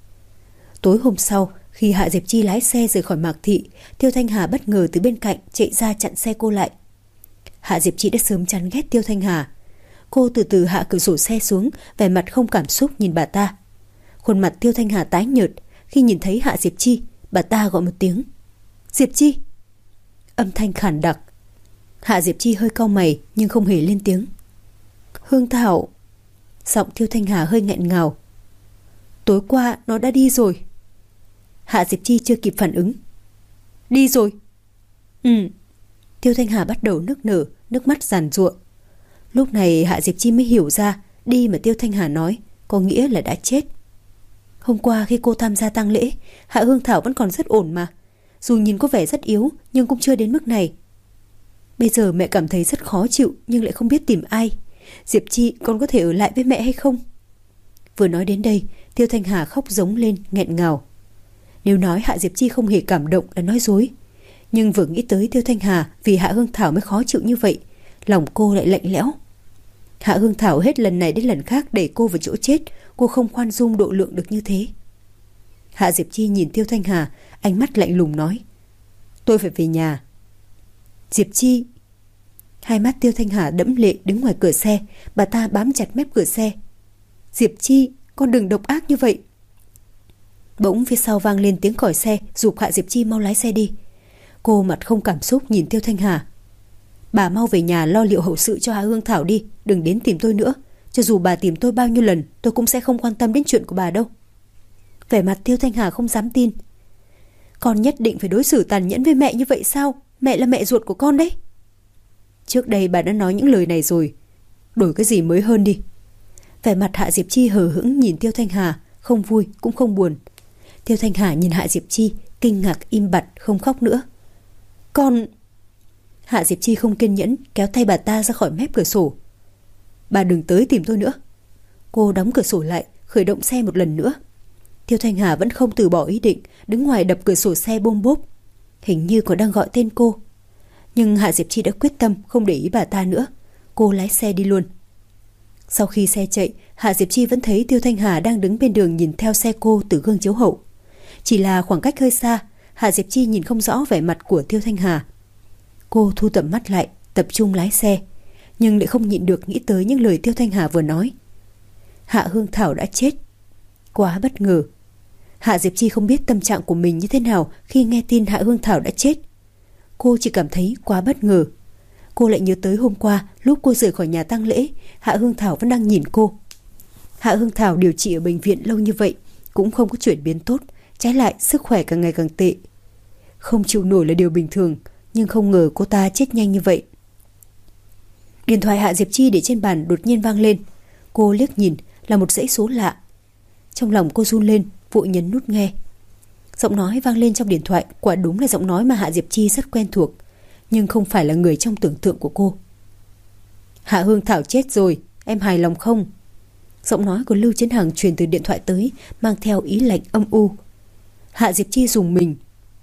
[SPEAKER 1] Tối hôm sau, khi Hạ Diệp Chi lái xe rời khỏi Mạc Thị, Tiêu Thanh Hà bất ngờ từ bên cạnh chạy ra chặn xe cô lại. Hạ Diệp Chi đã sớm chán ghét Tiêu Thanh Hà. Cô từ từ hạ cửa sổ xe xuống, vẻ mặt không cảm xúc nhìn bà ta. Khuôn mặt Tiêu Thanh Hà tái nhợt. Khi nhìn thấy Hạ Diệp Chi, bà ta gọi một tiếng: Diệp Chi. Âm thanh khản đặc. Hạ Diệp Chi hơi cau mày nhưng không hề lên tiếng. Hương Thảo. Giọng Tiêu Thanh Hà hơi nghẹn ngào. Tối qua nó đã đi rồi. Hạ Diệp Chi chưa kịp phản ứng. Đi rồi? Ừ. Tiêu Thanh Hà bắt đầu nức nở, nước mắt giàn giụa. Lúc này Hạ Diệp Chi mới hiểu ra đi mà Tiêu Thanh Hà nói có nghĩa là đã chết. Hôm qua khi cô tham gia tang lễ, Hạ Hương Thảo vẫn còn rất ổn mà. Dù nhìn có vẻ rất yếu nhưng cũng chưa đến mức này. Bây giờ mẹ cảm thấy rất khó chịu nhưng lại không biết tìm ai. Diệp Chi còn có thể ở lại với mẹ hay không? Vừa nói đến đây, Tiêu Thanh Hà khóc giống lên nghẹn ngào. Nếu nói Hạ Diệp Chi không hề cảm động là nói dối. Nhưng vừa nghĩ tới Tiêu Thanh Hà vì Hạ Hương Thảo mới khó chịu như vậy, lòng cô lại lạnh lẽo. Hạ Hương Thảo hết lần này đến lần khác đẩy cô vào chỗ chết, cô không khoan dung độ lượng được như thế. Hạ Diệp Chi nhìn Tiêu Thanh Hà, ánh mắt lạnh lùng nói: tôi phải về nhà. Diệp Chi. Hai mắt Tiêu Thanh Hà đẫm lệ đứng ngoài cửa xe, bà ta bám chặt mép cửa xe. Diệp Chi, con đừng độc ác như vậy. Bỗng phía sau vang lên tiếng còi xe, giục Hạ Diệp Chi mau lái xe đi. Cô mặt không cảm xúc nhìn Tiêu Thanh Hà. Bà mau về nhà lo liệu hậu sự cho Hạ Hương Thảo đi, đừng đến tìm tôi nữa. Cho dù bà tìm tôi bao nhiêu lần, tôi cũng sẽ không quan tâm đến chuyện của bà đâu. Vẻ mặt Tiêu Thanh Hà không dám tin. Con nhất định phải đối xử tàn nhẫn với mẹ như vậy sao? Mẹ là mẹ ruột của con đấy. Trước đây bà đã nói những lời này rồi, đổi cái gì mới hơn đi. Vẻ mặt Hạ Diệp Chi hờ hững nhìn Tiêu Thanh Hà, không vui cũng không buồn. Tiêu Thanh Hà nhìn Hạ Diệp Chi, kinh ngạc im bặt không khóc nữa. Con... Hạ Diệp Chi không kiên nhẫn kéo tay bà ta ra khỏi mép cửa sổ. Bà đừng tới tìm tôi nữa. Cô đóng cửa sổ lại, khởi động xe một lần nữa. Tiêu Thanh Hà vẫn không từ bỏ ý định, đứng ngoài đập cửa sổ xe bôm bốp. Hình như còn đang gọi tên cô. Nhưng Hạ Diệp Chi đã quyết tâm không để ý bà ta nữa. Cô lái xe đi luôn. Sau khi xe chạy, Hạ Diệp Chi vẫn thấy Tiêu Thanh Hà đang đứng bên đường nhìn theo xe cô từ gương chiếu hậu. Chỉ là khoảng cách hơi xa, Hạ Diệp Chi nhìn không rõ vẻ mặt của Tiêu Thanh Hà. Cô thu tầm mắt lại, tập trung lái xe, nhưng lại không nhịn được nghĩ tới những lời Tiêu Thanh Hà vừa nói. Hạ Hương Thảo đã chết. Quá bất ngờ. Hạ Diệp Chi không biết tâm trạng của mình như thế nào khi nghe tin Hạ Hương Thảo đã chết. Cô chỉ cảm thấy quá bất ngờ. Cô lại nhớ tới hôm qua, lúc cô rời khỏi nhà tang lễ, Hạ Hương Thảo vẫn đang nhìn cô. Hạ Hương Thảo điều trị ở bệnh viện lâu như vậy, cũng không có chuyển biến tốt, trái lại sức khỏe càng ngày càng tệ. Không chịu nổi là điều bình thường, nhưng không ngờ cô ta chết nhanh như vậy. Điện thoại Hạ Diệp Chi để trên bàn đột nhiên vang lên. Cô liếc nhìn, là một dãy số lạ. Trong lòng cô run lên, vội nhấn nút nghe. Giọng nói vang lên trong điện thoại quả đúng là giọng nói mà Hạ Diệp Chi rất quen thuộc, nhưng không phải là người trong tưởng tượng của cô. Hạ Hương Thảo chết rồi, em hài lòng không? Giọng nói của Lưu Chiến Hằng truyền từ điện thoại tới, mang theo ý lạnh âm u. Hạ Diệp Chi rùng mình.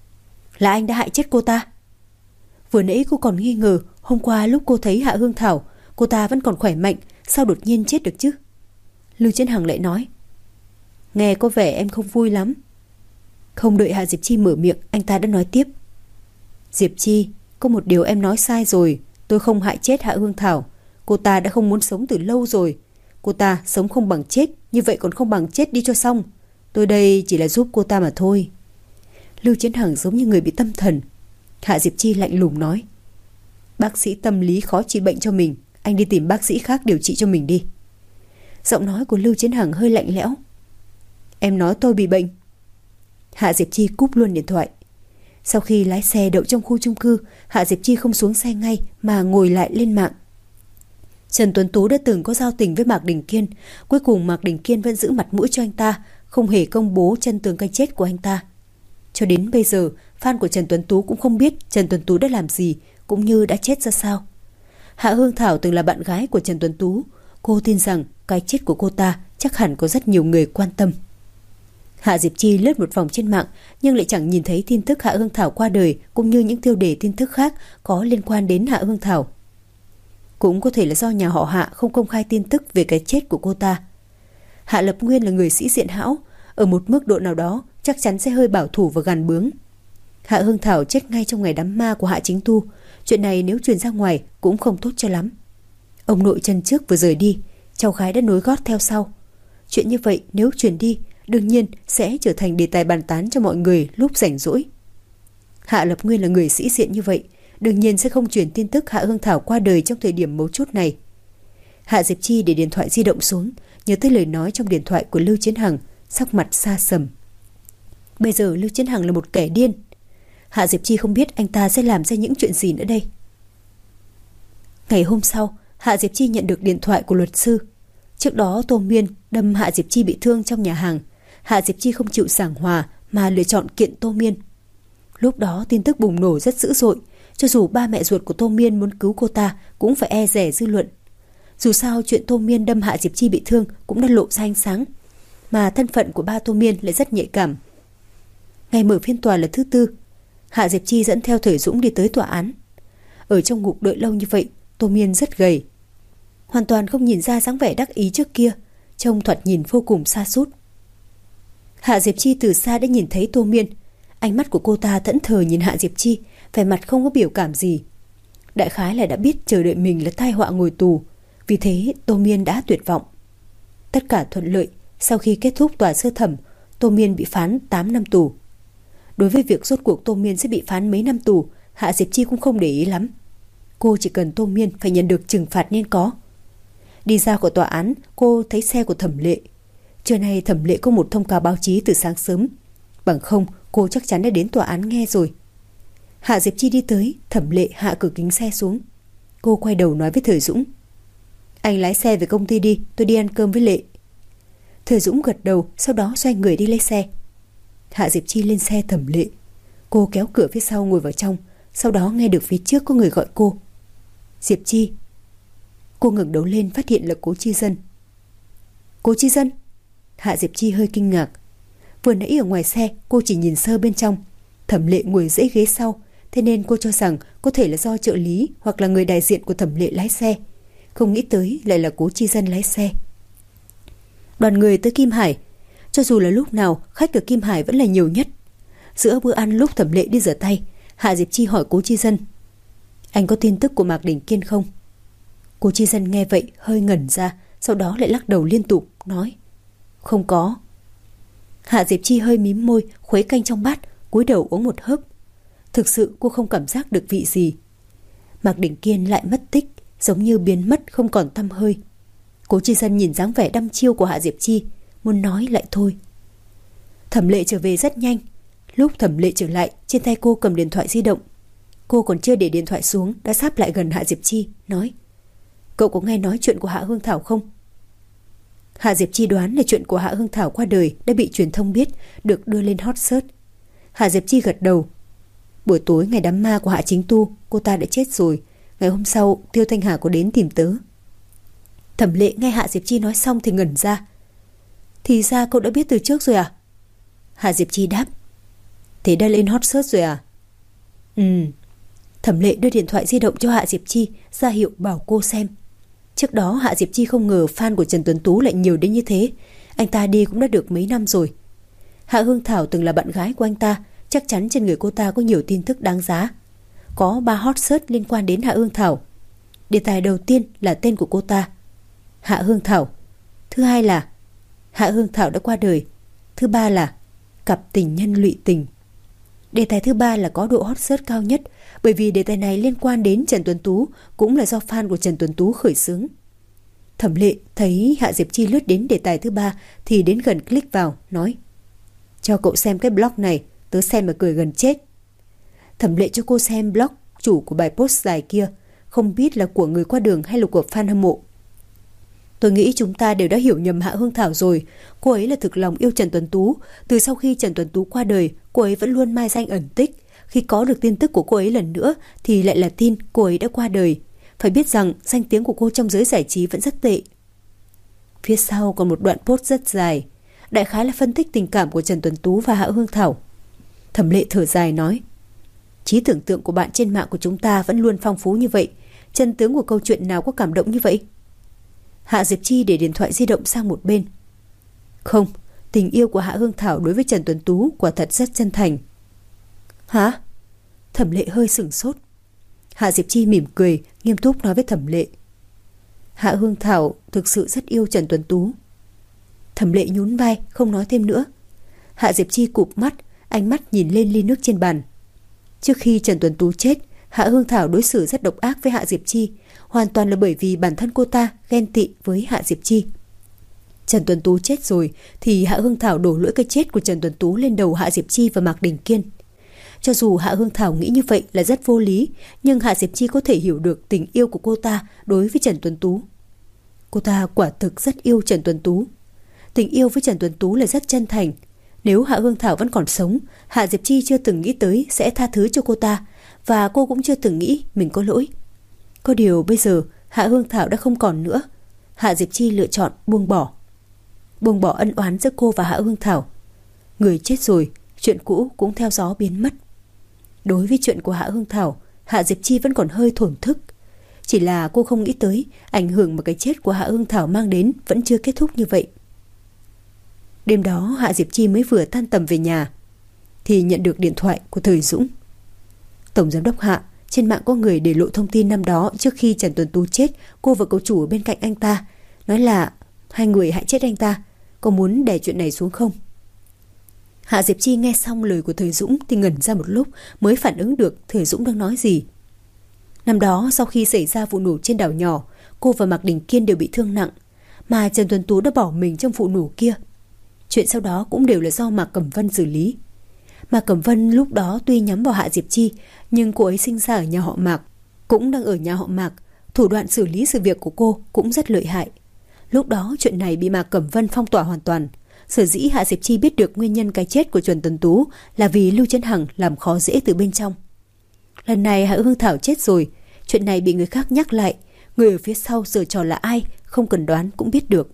[SPEAKER 1] Là anh đã hại chết cô ta? Vừa nãy cô còn nghi ngờ, hôm qua lúc cô thấy Hạ Hương Thảo, cô ta vẫn còn khỏe mạnh, sao đột nhiên chết được chứ? Lưu Chiến Hằng lại nói. Nghe có vẻ em không vui lắm. Không đợi Hạ Diệp Chi mở miệng, anh ta đã nói tiếp. Diệp Chi, có một điều em nói sai rồi. Tôi không hại chết Hạ Hương Thảo. Cô ta đã không muốn sống từ lâu rồi. Cô ta sống không bằng chết, như vậy còn không bằng chết đi cho xong. Tôi đây chỉ là giúp cô ta mà thôi. Lưu Chiến Hằng giống như người bị tâm thần. Hạ Diệp Chi lạnh lùng nói. Bác sĩ tâm lý khó trị bệnh cho mình, anh đi tìm bác sĩ khác điều trị cho mình đi. Giọng nói của Lưu Chiến Hằng hơi lạnh lẽo. Em nói tôi bị bệnh. Hạ Diệp Chi cúp luôn điện thoại. Sau khi lái xe đậu trong khu chung cư, Hạ Diệp Chi không xuống xe ngay mà ngồi lại lên mạng. Trần Tuấn Tú đã từng có giao tình với Mạc Đình Kiên. Cuối cùng Mạc Đình Kiên vẫn giữ mặt mũi cho anh ta, không hề công bố chân tướng cái chết của anh ta. Cho đến bây giờ, fan của Trần Tuấn Tú cũng không biết Trần Tuấn Tú đã làm gì, cũng như đã chết ra sao. Hạ Hương Thảo từng là bạn gái của Trần Tuấn Tú. Cô tin rằng cái chết của cô ta chắc hẳn có rất nhiều người quan tâm. Hạ Diệp Chi lướt một vòng trên mạng, nhưng lại chẳng nhìn thấy tin tức Hạ Hương Thảo qua đời, cũng như những tiêu đề tin tức khác có liên quan đến Hạ Hương Thảo. Cũng có thể là do nhà họ Hạ không công khai tin tức về cái chết của cô ta. Hạ Lập Nguyên là người sĩ diện hão, ở một mức độ nào đó chắc chắn sẽ hơi bảo thủ và gàn bướng. Hạ Hương Thảo chết ngay trong ngày đám ma của Hạ Chính Tu. Chuyện này nếu truyền ra ngoài cũng không tốt cho lắm. Ông nội chân trước vừa rời đi, cháu gái đã nối gót theo sau. Chuyện như vậy nếu truyền đi, đương nhiên sẽ trở thành đề tài bàn tán cho mọi người lúc rảnh rỗi. Hạ Lập Nguyên là người sĩ diện như vậy, đương nhiên sẽ không truyền tin tức Hạ Hương Thảo qua đời trong thời điểm mấu chốt này. Hạ Diệp Chi để điện thoại di động xuống, nhớ tới lời nói trong điện thoại của Lưu Chiến Hằng, sắc mặt xa sầm. Bây giờ Lưu Chiến Hằng là một kẻ điên. Hạ Diệp Chi không biết anh ta sẽ làm ra những chuyện gì nữa đây. Ngày hôm sau, Hạ Diệp Chi nhận được điện thoại của luật sư. Trước đó Tô Miên đâm Hạ Diệp Chi bị thương trong nhà hàng. Hạ Diệp Chi không chịu giảng hòa mà lựa chọn kiện Tô Miên. Lúc đó tin tức bùng nổ rất dữ dội. Cho dù ba mẹ ruột của Tô Miên muốn cứu cô ta cũng phải e dè dư luận. Dù sao chuyện Tô Miên đâm Hạ Diệp Chi bị thương cũng đã lộ ra ánh sáng, mà thân phận của ba Tô Miên lại rất nhạy cảm. Ngày mở phiên tòa là thứ Tư. Hạ Diệp Chi dẫn theo Thời Dũng đi tới tòa án. Ở trong ngục đợi lâu như vậy, Tô Miên rất gầy, hoàn toàn không nhìn ra dáng vẻ đắc ý trước kia, trông thoạt nhìn vô cùng sa sút. Hạ Diệp Chi từ xa đã nhìn thấy Tô Miên. Ánh mắt của cô ta thẫn thờ nhìn Hạ Diệp Chi, vẻ mặt không có biểu cảm gì. Đại khái là đã biết chờ đợi mình là tai họa ngồi tù, vì thế Tô Miên đã tuyệt vọng. Tất cả thuận lợi. Sau khi kết thúc tòa sơ thẩm, Tô Miên bị phán 8 năm tù. Đối với việc rốt cuộc Tô Miên sẽ bị phán mấy năm tù, Hạ Diệp Chi cũng không để ý lắm. Cô chỉ cần Tô Miên phải nhận được trừng phạt nên có. Đi ra khỏi tòa án, cô thấy xe của Thẩm Lệ. Trưa nay Thẩm Lệ có một thông cáo báo chí từ sáng sớm, bằng không cô chắc chắn đã đến tòa án nghe rồi. Hạ Diệp Chi đi tới, Thẩm Lệ hạ cửa kính xe xuống. Cô quay đầu nói với Thời Dũng: "Anh lái xe về công ty đi, tôi đi ăn cơm với Lệ." Thời Dũng gật đầu, sau đó xoay người đi lấy xe. Hạ Diệp Chi lên xe Thẩm Lệ. Cô kéo cửa phía sau ngồi vào trong, sau đó nghe được phía trước có người gọi cô: "Diệp Chi." Cô ngẩng đầu lên phát hiện là Cố Chi Dân. "Cố Chi Dân?" Hạ Diệp Chi hơi kinh ngạc. Vừa nãy ở ngoài xe cô chỉ nhìn sơ bên trong. Thẩm Lệ ngồi dãy ghế sau, thế nên cô cho rằng có thể là do trợ lý hoặc là người đại diện của Thẩm Lệ lái xe. Không nghĩ tới lại là Cố Chi Dân lái xe. Đoàn người tới Kim Hải. Cho dù là lúc nào, khách ở Kim Hải vẫn là nhiều nhất. Giữa bữa ăn lúc Thẩm Lệ đi rửa tay, Hạ Diệp Chi hỏi Cố Chi Dân: "Anh có tin tức của Mạc Đình Kiên không?" Cố Chi Dân nghe vậy hơi ngẩn ra, sau đó lại lắc đầu liên tục, nói: "Không có." Hạ Diệp Chi hơi mím môi, khuấy canh trong bát, cúi đầu uống một hớp. Thực sự cô không cảm giác được vị gì. Mạc Đình Kiên lại mất tích, giống như biến mất không còn tăm hơi. Cố Chi Dân nhìn dáng vẻ đăm chiêu của Hạ Diệp Chi, muốn nói lại thôi. Thẩm Lệ trở về rất nhanh. Lúc Thẩm Lệ trở lại, trên tay cô cầm điện thoại di động. Cô còn chưa để điện thoại xuống đã sáp lại gần Hạ Diệp Chi, nói: "Cậu có nghe nói chuyện của Hạ Hương Thảo không?" Hạ Diệp Chi đoán là chuyện của Hạ Hương Thảo qua đời đã bị truyền thông biết, được đưa lên hot search. Hạ Diệp Chi gật đầu. Buổi tối ngày đám ma của Hạ Chính Tu, cô ta đã chết rồi. Ngày hôm sau Tiêu Thanh Hà có đến tìm tớ. Thẩm Lệ nghe Hạ Diệp Chi nói xong thì ngẩn ra. Thì ra cậu đã biết từ trước rồi à? Hạ Diệp Chi đáp. Thế đã lên hot search rồi à? Thẩm Lệ đưa điện thoại di động cho Hạ Diệp Chi, ra hiệu bảo cô xem. Trước đó Hạ Diệp Chi không ngờ fan của Trần Tuấn Tú lại nhiều đến như thế. Anh ta đi cũng đã được mấy năm rồi. Hạ Hương Thảo từng là bạn gái của anh ta, chắc chắn trên người cô ta có nhiều tin tức đáng giá. Có 3 hot search liên quan đến Hạ Hương Thảo. Đề tài đầu tiên là tên của cô ta, Hạ Hương Thảo. Thứ hai là Hạ Hương Thảo đã qua đời. Thứ ba là cặp tình nhân lụy tình. Đề tài thứ ba là có độ hot search cao nhất, bởi vì đề tài này liên quan đến Trần Tuấn Tú, cũng là do fan của Trần Tuấn Tú khởi xướng. Thẩm Lệ thấy Hạ Diệp Chi lướt đến đề tài thứ ba thì đến gần click vào, nói: Cho cậu xem cái blog này, tớ xem mà cười gần chết. Thẩm Lệ cho cô xem blog chủ của bài post dài kia, không biết là của người qua đường hay là của fan hâm mộ. Tôi nghĩ chúng ta đều đã hiểu nhầm Hạ Hương Thảo rồi. Cô ấy là thực lòng yêu Trần Tuấn Tú. Từ sau khi Trần Tuấn Tú qua đời, cô ấy vẫn luôn mai danh ẩn tích. Khi có được tin tức của cô ấy lần nữa thì lại là tin cô ấy đã qua đời. Phải biết rằng danh tiếng của cô trong giới giải trí vẫn rất tệ. Phía sau còn một đoạn post rất dài, đại khái là phân tích tình cảm của Trần Tuấn Tú và Hạ Hương Thảo. Thẩm Lệ thở dài nói: Trí tưởng tượng của bạn trên mạng của chúng ta vẫn luôn phong phú như vậy. Chân tướng của câu chuyện nào có cảm động như vậy? Hạ Diệp Chi để điện thoại di động sang một bên. Không, tình yêu của Hạ Hương Thảo đối với Trần Tuấn Tú quả thật rất chân thành. Hả? Thẩm Lệ hơi sửng sốt. Hạ Diệp Chi mỉm cười, nghiêm túc nói với Thẩm Lệ: Hạ Hương Thảo thực sự rất yêu Trần Tuấn Tú. Thẩm Lệ nhún vai, không nói thêm nữa. Hạ Diệp Chi cụp mắt, ánh mắt nhìn lên ly nước trên bàn. Trước khi Trần Tuấn Tú chết, Hạ Hương Thảo đối xử rất độc ác với Hạ Diệp Chi, hoàn toàn là bởi vì bản thân cô ta ghen tị với Hạ Diệp Chi. Trần Tuấn Tú chết rồi thì Hạ Hương Thảo đổ lỗi cái chết của Trần Tuấn Tú lên đầu Hạ Diệp Chi và Mạc Đình Kiên. Cho dù Hạ Hương Thảo nghĩ như vậy là rất vô lý, nhưng Hạ Diệp Chi có thể hiểu được tình yêu của cô ta đối với Trần Tuấn Tú. Cô ta quả thực rất yêu Trần Tuấn Tú. Tình yêu với Trần Tuấn Tú là rất chân thành. Nếu Hạ Hương Thảo vẫn còn sống, Hạ Diệp Chi chưa từng nghĩ tới sẽ tha thứ cho cô ta, và cô cũng chưa từng nghĩ mình có lỗi. Có điều bây giờ Hạ Hương Thảo đã không còn nữa. Hạ Diệp Chi lựa chọn buông bỏ. buông bỏ ân oán giữa cô và Hạ Hương Thảo. Người chết rồi, chuyện cũ cũng theo gió biến mất. Đối với chuyện của Hạ Hương Thảo, Hạ Diệp Chi vẫn còn hơi thổn thức. Chỉ là cô không nghĩ tới ảnh hưởng mà cái chết của Hạ Hương Thảo mang đến vẫn chưa kết thúc như vậy. Đêm đó Hạ Diệp Chi mới vừa tan tầm về nhà thì nhận được điện thoại của Thời Dũng. Tổng giám đốc Hạ, trên mạng có người để lộ thông tin năm đó trước khi Trần Tuấn Tú chết, cô và cậu chủ ở bên cạnh anh ta, nói là hai người hại chết anh ta. Có muốn đè chuyện này xuống không? Hạ Diệp Chi nghe xong lời của Thời Dũng thì ngẩn ra một lúc mới phản ứng được Thời Dũng đang nói gì. Năm đó sau khi xảy ra vụ nổ trên đảo nhỏ, cô và Mạc Đình Kiên đều bị thương nặng, mà Trần Tuấn Tú đã bỏ mình trong vụ nổ kia. Chuyện sau đó cũng đều là do Mạc Cẩm Vân xử lý. Mạc Cẩm Vân lúc đó tuy nhắm vào Hạ Diệp Chi, nhưng cô ấy sinh ra ở nhà họ Mạc, cũng đang ở nhà họ Mạc. Thủ đoạn xử lý sự việc của cô cũng rất lợi hại. Lúc đó chuyện này bị Mạc Cẩm Vân phong tỏa hoàn toàn. Sở dĩ Hạ Diệp Chi biết được nguyên nhân cái chết của Trần Tuấn Tú là vì Lưu Chấn Hằng làm khó dễ từ bên trong. Lần này Hạ Hương Thảo chết rồi, chuyện này bị người khác nhắc lại. Người ở phía sau giở trò là ai, không cần đoán cũng biết được.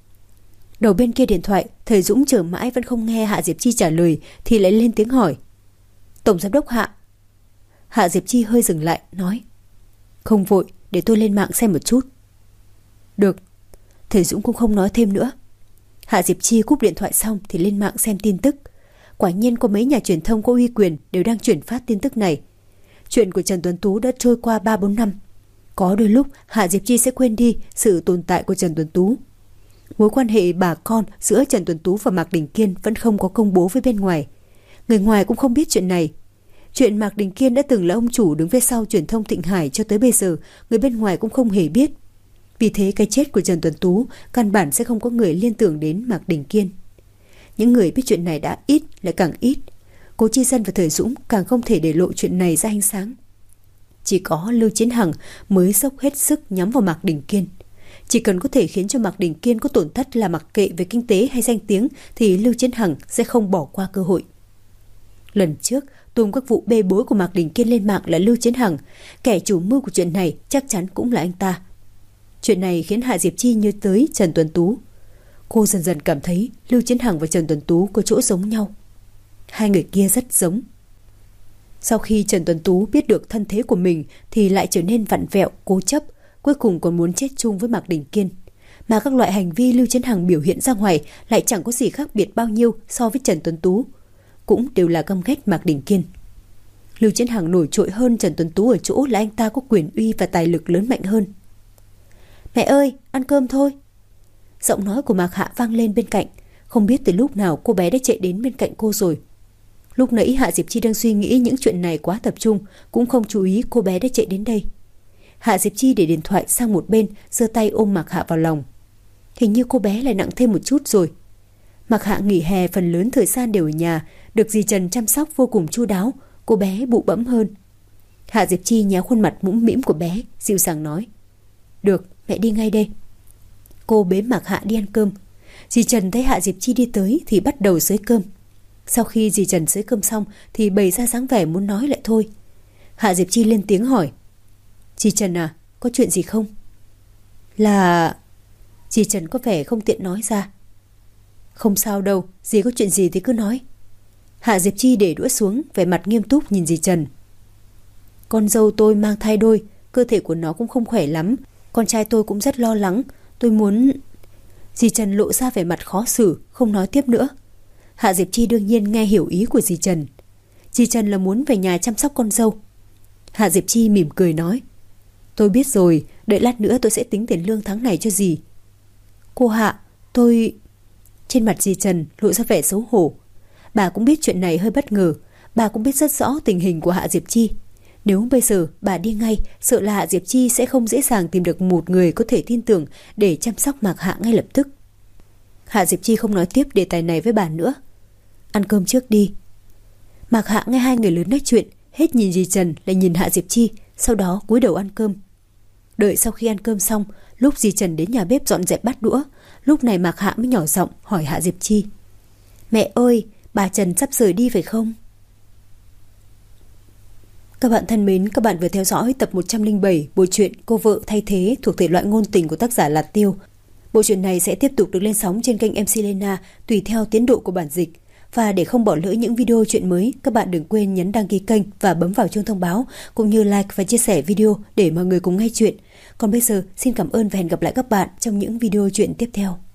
[SPEAKER 1] Đầu bên kia điện thoại, Thời Dũng chờ mãi vẫn không nghe Hạ Diệp Chi trả lời thì lại lên tiếng hỏi: Tổng giám đốc Hạ. Hạ Diệp Chi hơi dừng lại, nói: Không vội, để tôi lên mạng xem một chút. Được. Thời Dũng cũng không nói thêm nữa. Hạ Diệp Chi cúp điện thoại xong thì lên mạng xem tin tức. Quả nhiên có mấy nhà truyền thông có uy quyền đều đang chuyển phát tin tức này. Chuyện của Trần Tuấn Tú đã trôi qua 3-4 năm. Có đôi lúc Hạ Diệp Chi sẽ quên đi sự tồn tại của Trần Tuấn Tú. Mối quan hệ bà con giữa Trần Tuấn Tú và Mạc Đình Kiên vẫn không có công bố với bên ngoài. Người ngoài cũng không biết chuyện này. Chuyện Mạc Đình Kiên đã từng là ông chủ đứng phía sau truyền thông Thịnh Hải cho tới bây giờ, người bên ngoài cũng không hề biết. Vì thế cái chết của Trần Tuấn Tú căn bản sẽ không có người liên tưởng đến Mạc Đình Kiên. Những người biết chuyện này đã ít lại càng ít. Cố Chi Dân và Thời Dũng càng không thể để lộ chuyện này ra ánh sáng. Chỉ có Lưu Chiến Hằng mới dốc hết sức nhắm vào Mạc Đình Kiên. Chỉ cần có thể khiến cho Mạc Đình Kiên có tổn thất là mặc kệ về kinh tế hay danh tiếng thì Lưu Chiến Hằng sẽ không bỏ qua cơ hội. Lần trước tung các vụ bê bối của Mạc Đình Kiên lên mạng là Lưu Chiến Hằng, kẻ chủ mưu của chuyện này chắc chắn cũng là anh ta. Chuyện này khiến Hạ Diệp Chi nhớ tới Trần Tuấn Tú. Cô dần dần cảm thấy Lưu Chiến Hằng và Trần Tuấn Tú có chỗ giống nhau. Hai người kia rất giống. Sau khi Trần Tuấn Tú biết được thân thế của mình thì lại trở nên vặn vẹo, cố chấp, cuối cùng còn muốn chết chung với Mạc Đình Kiên. Mà các loại hành vi Lưu Chiến Hằng biểu hiện ra ngoài lại chẳng có gì khác biệt bao nhiêu so với Trần Tuấn Tú, cũng đều là căm ghét Mạc Đình Kiên. Lưu Chiến Hằng nổi trội hơn Trần Tuấn Tú ở chỗ là anh ta có quyền uy và tài lực lớn mạnh hơn. Mẹ ơi, ăn cơm thôi. Giọng nói của Mạc Hạ vang lên bên cạnh. Không biết từ lúc nào cô bé đã chạy đến bên cạnh cô rồi. Lúc nãy Hạ Diệp Chi đang suy nghĩ những chuyện này quá tập trung, cũng không chú ý cô bé đã chạy đến đây. Hạ Diệp Chi để điện thoại sang một bên, giơ tay ôm Mạc Hạ vào lòng. Hình như cô bé lại nặng thêm một chút rồi. Mạc Hạ nghỉ hè phần lớn thời gian đều ở nhà, được dì Trần chăm sóc vô cùng chu đáo, cô bé bụ bẫm hơn. Hạ Diệp Chi nhéo khuôn mặt mũm mĩm của bé, dịu dàng nói: Được, mẹ đi ngay đây. Cô bế Mạc Hạ đi ăn cơm. Dì Trần thấy Hạ Diệp Chi đi tới thì bắt đầu xới cơm. Sau khi dì Trần xới cơm xong thì bày ra dáng vẻ muốn nói lại thôi. Hạ Diệp Chi lên tiếng hỏi: Dì Trần à, có chuyện gì không? Là... Dì Trần có vẻ không tiện nói ra. Không sao đâu, dì có chuyện gì thì cứ nói. Hạ Diệp Chi để đũa xuống, vẻ mặt nghiêm túc nhìn dì Trần. Con dâu tôi mang thai đôi, cơ thể của nó cũng không khỏe lắm. Con trai tôi cũng rất lo lắng. Tôi muốn... Dì Trần lộ ra vẻ mặt khó xử, không nói tiếp nữa. Hạ Diệp Chi đương nhiên nghe hiểu ý của dì Trần. Dì Trần là muốn về nhà chăm sóc con dâu. Hạ Diệp Chi mỉm cười nói: Tôi biết rồi, đợi lát nữa tôi sẽ tính tiền lương tháng này cho dì. Cô Hạ, tôi... Trên mặt dì Trần lộ ra vẻ xấu hổ. Bà cũng biết chuyện này hơi bất ngờ. Bà cũng biết rất rõ tình hình của Hạ Diệp Chi. Nếu bây giờ bà đi ngay, sợ là Hạ Diệp Chi sẽ không dễ dàng tìm được một người có thể tin tưởng để chăm sóc Mạc Hạ ngay lập tức. Hạ Diệp Chi không nói tiếp đề tài này với bà nữa. Ăn cơm trước đi. Mạc Hạ nghe hai người lớn nói chuyện, hết nhìn dì Trần lại nhìn Hạ Diệp Chi, sau đó cúi đầu ăn cơm. Đợi sau khi ăn cơm xong, lúc dì Trần đến nhà bếp dọn dẹp bát đũa, lúc này Mạc Hạ mới nhỏ giọng hỏi Hạ Diệp Chi: Mẹ ơi, bà Trần sắp rời đi phải không? Các bạn thân mến, các bạn vừa theo dõi tập 107 bộ truyện Cô vợ thay thế thuộc thể loại ngôn tình của tác giả Lạt Tiêu. Bộ truyện này sẽ tiếp tục được lên sóng trên kênh MC Lena tùy theo tiến độ của bản dịch. Và để không bỏ lỡ những video truyện mới, các bạn đừng quên nhấn đăng ký kênh và bấm vào chuông thông báo, cũng như like và chia sẻ video để mọi người cùng nghe chuyện. Còn bây giờ, xin cảm ơn và hẹn gặp lại các bạn trong những video truyện tiếp theo.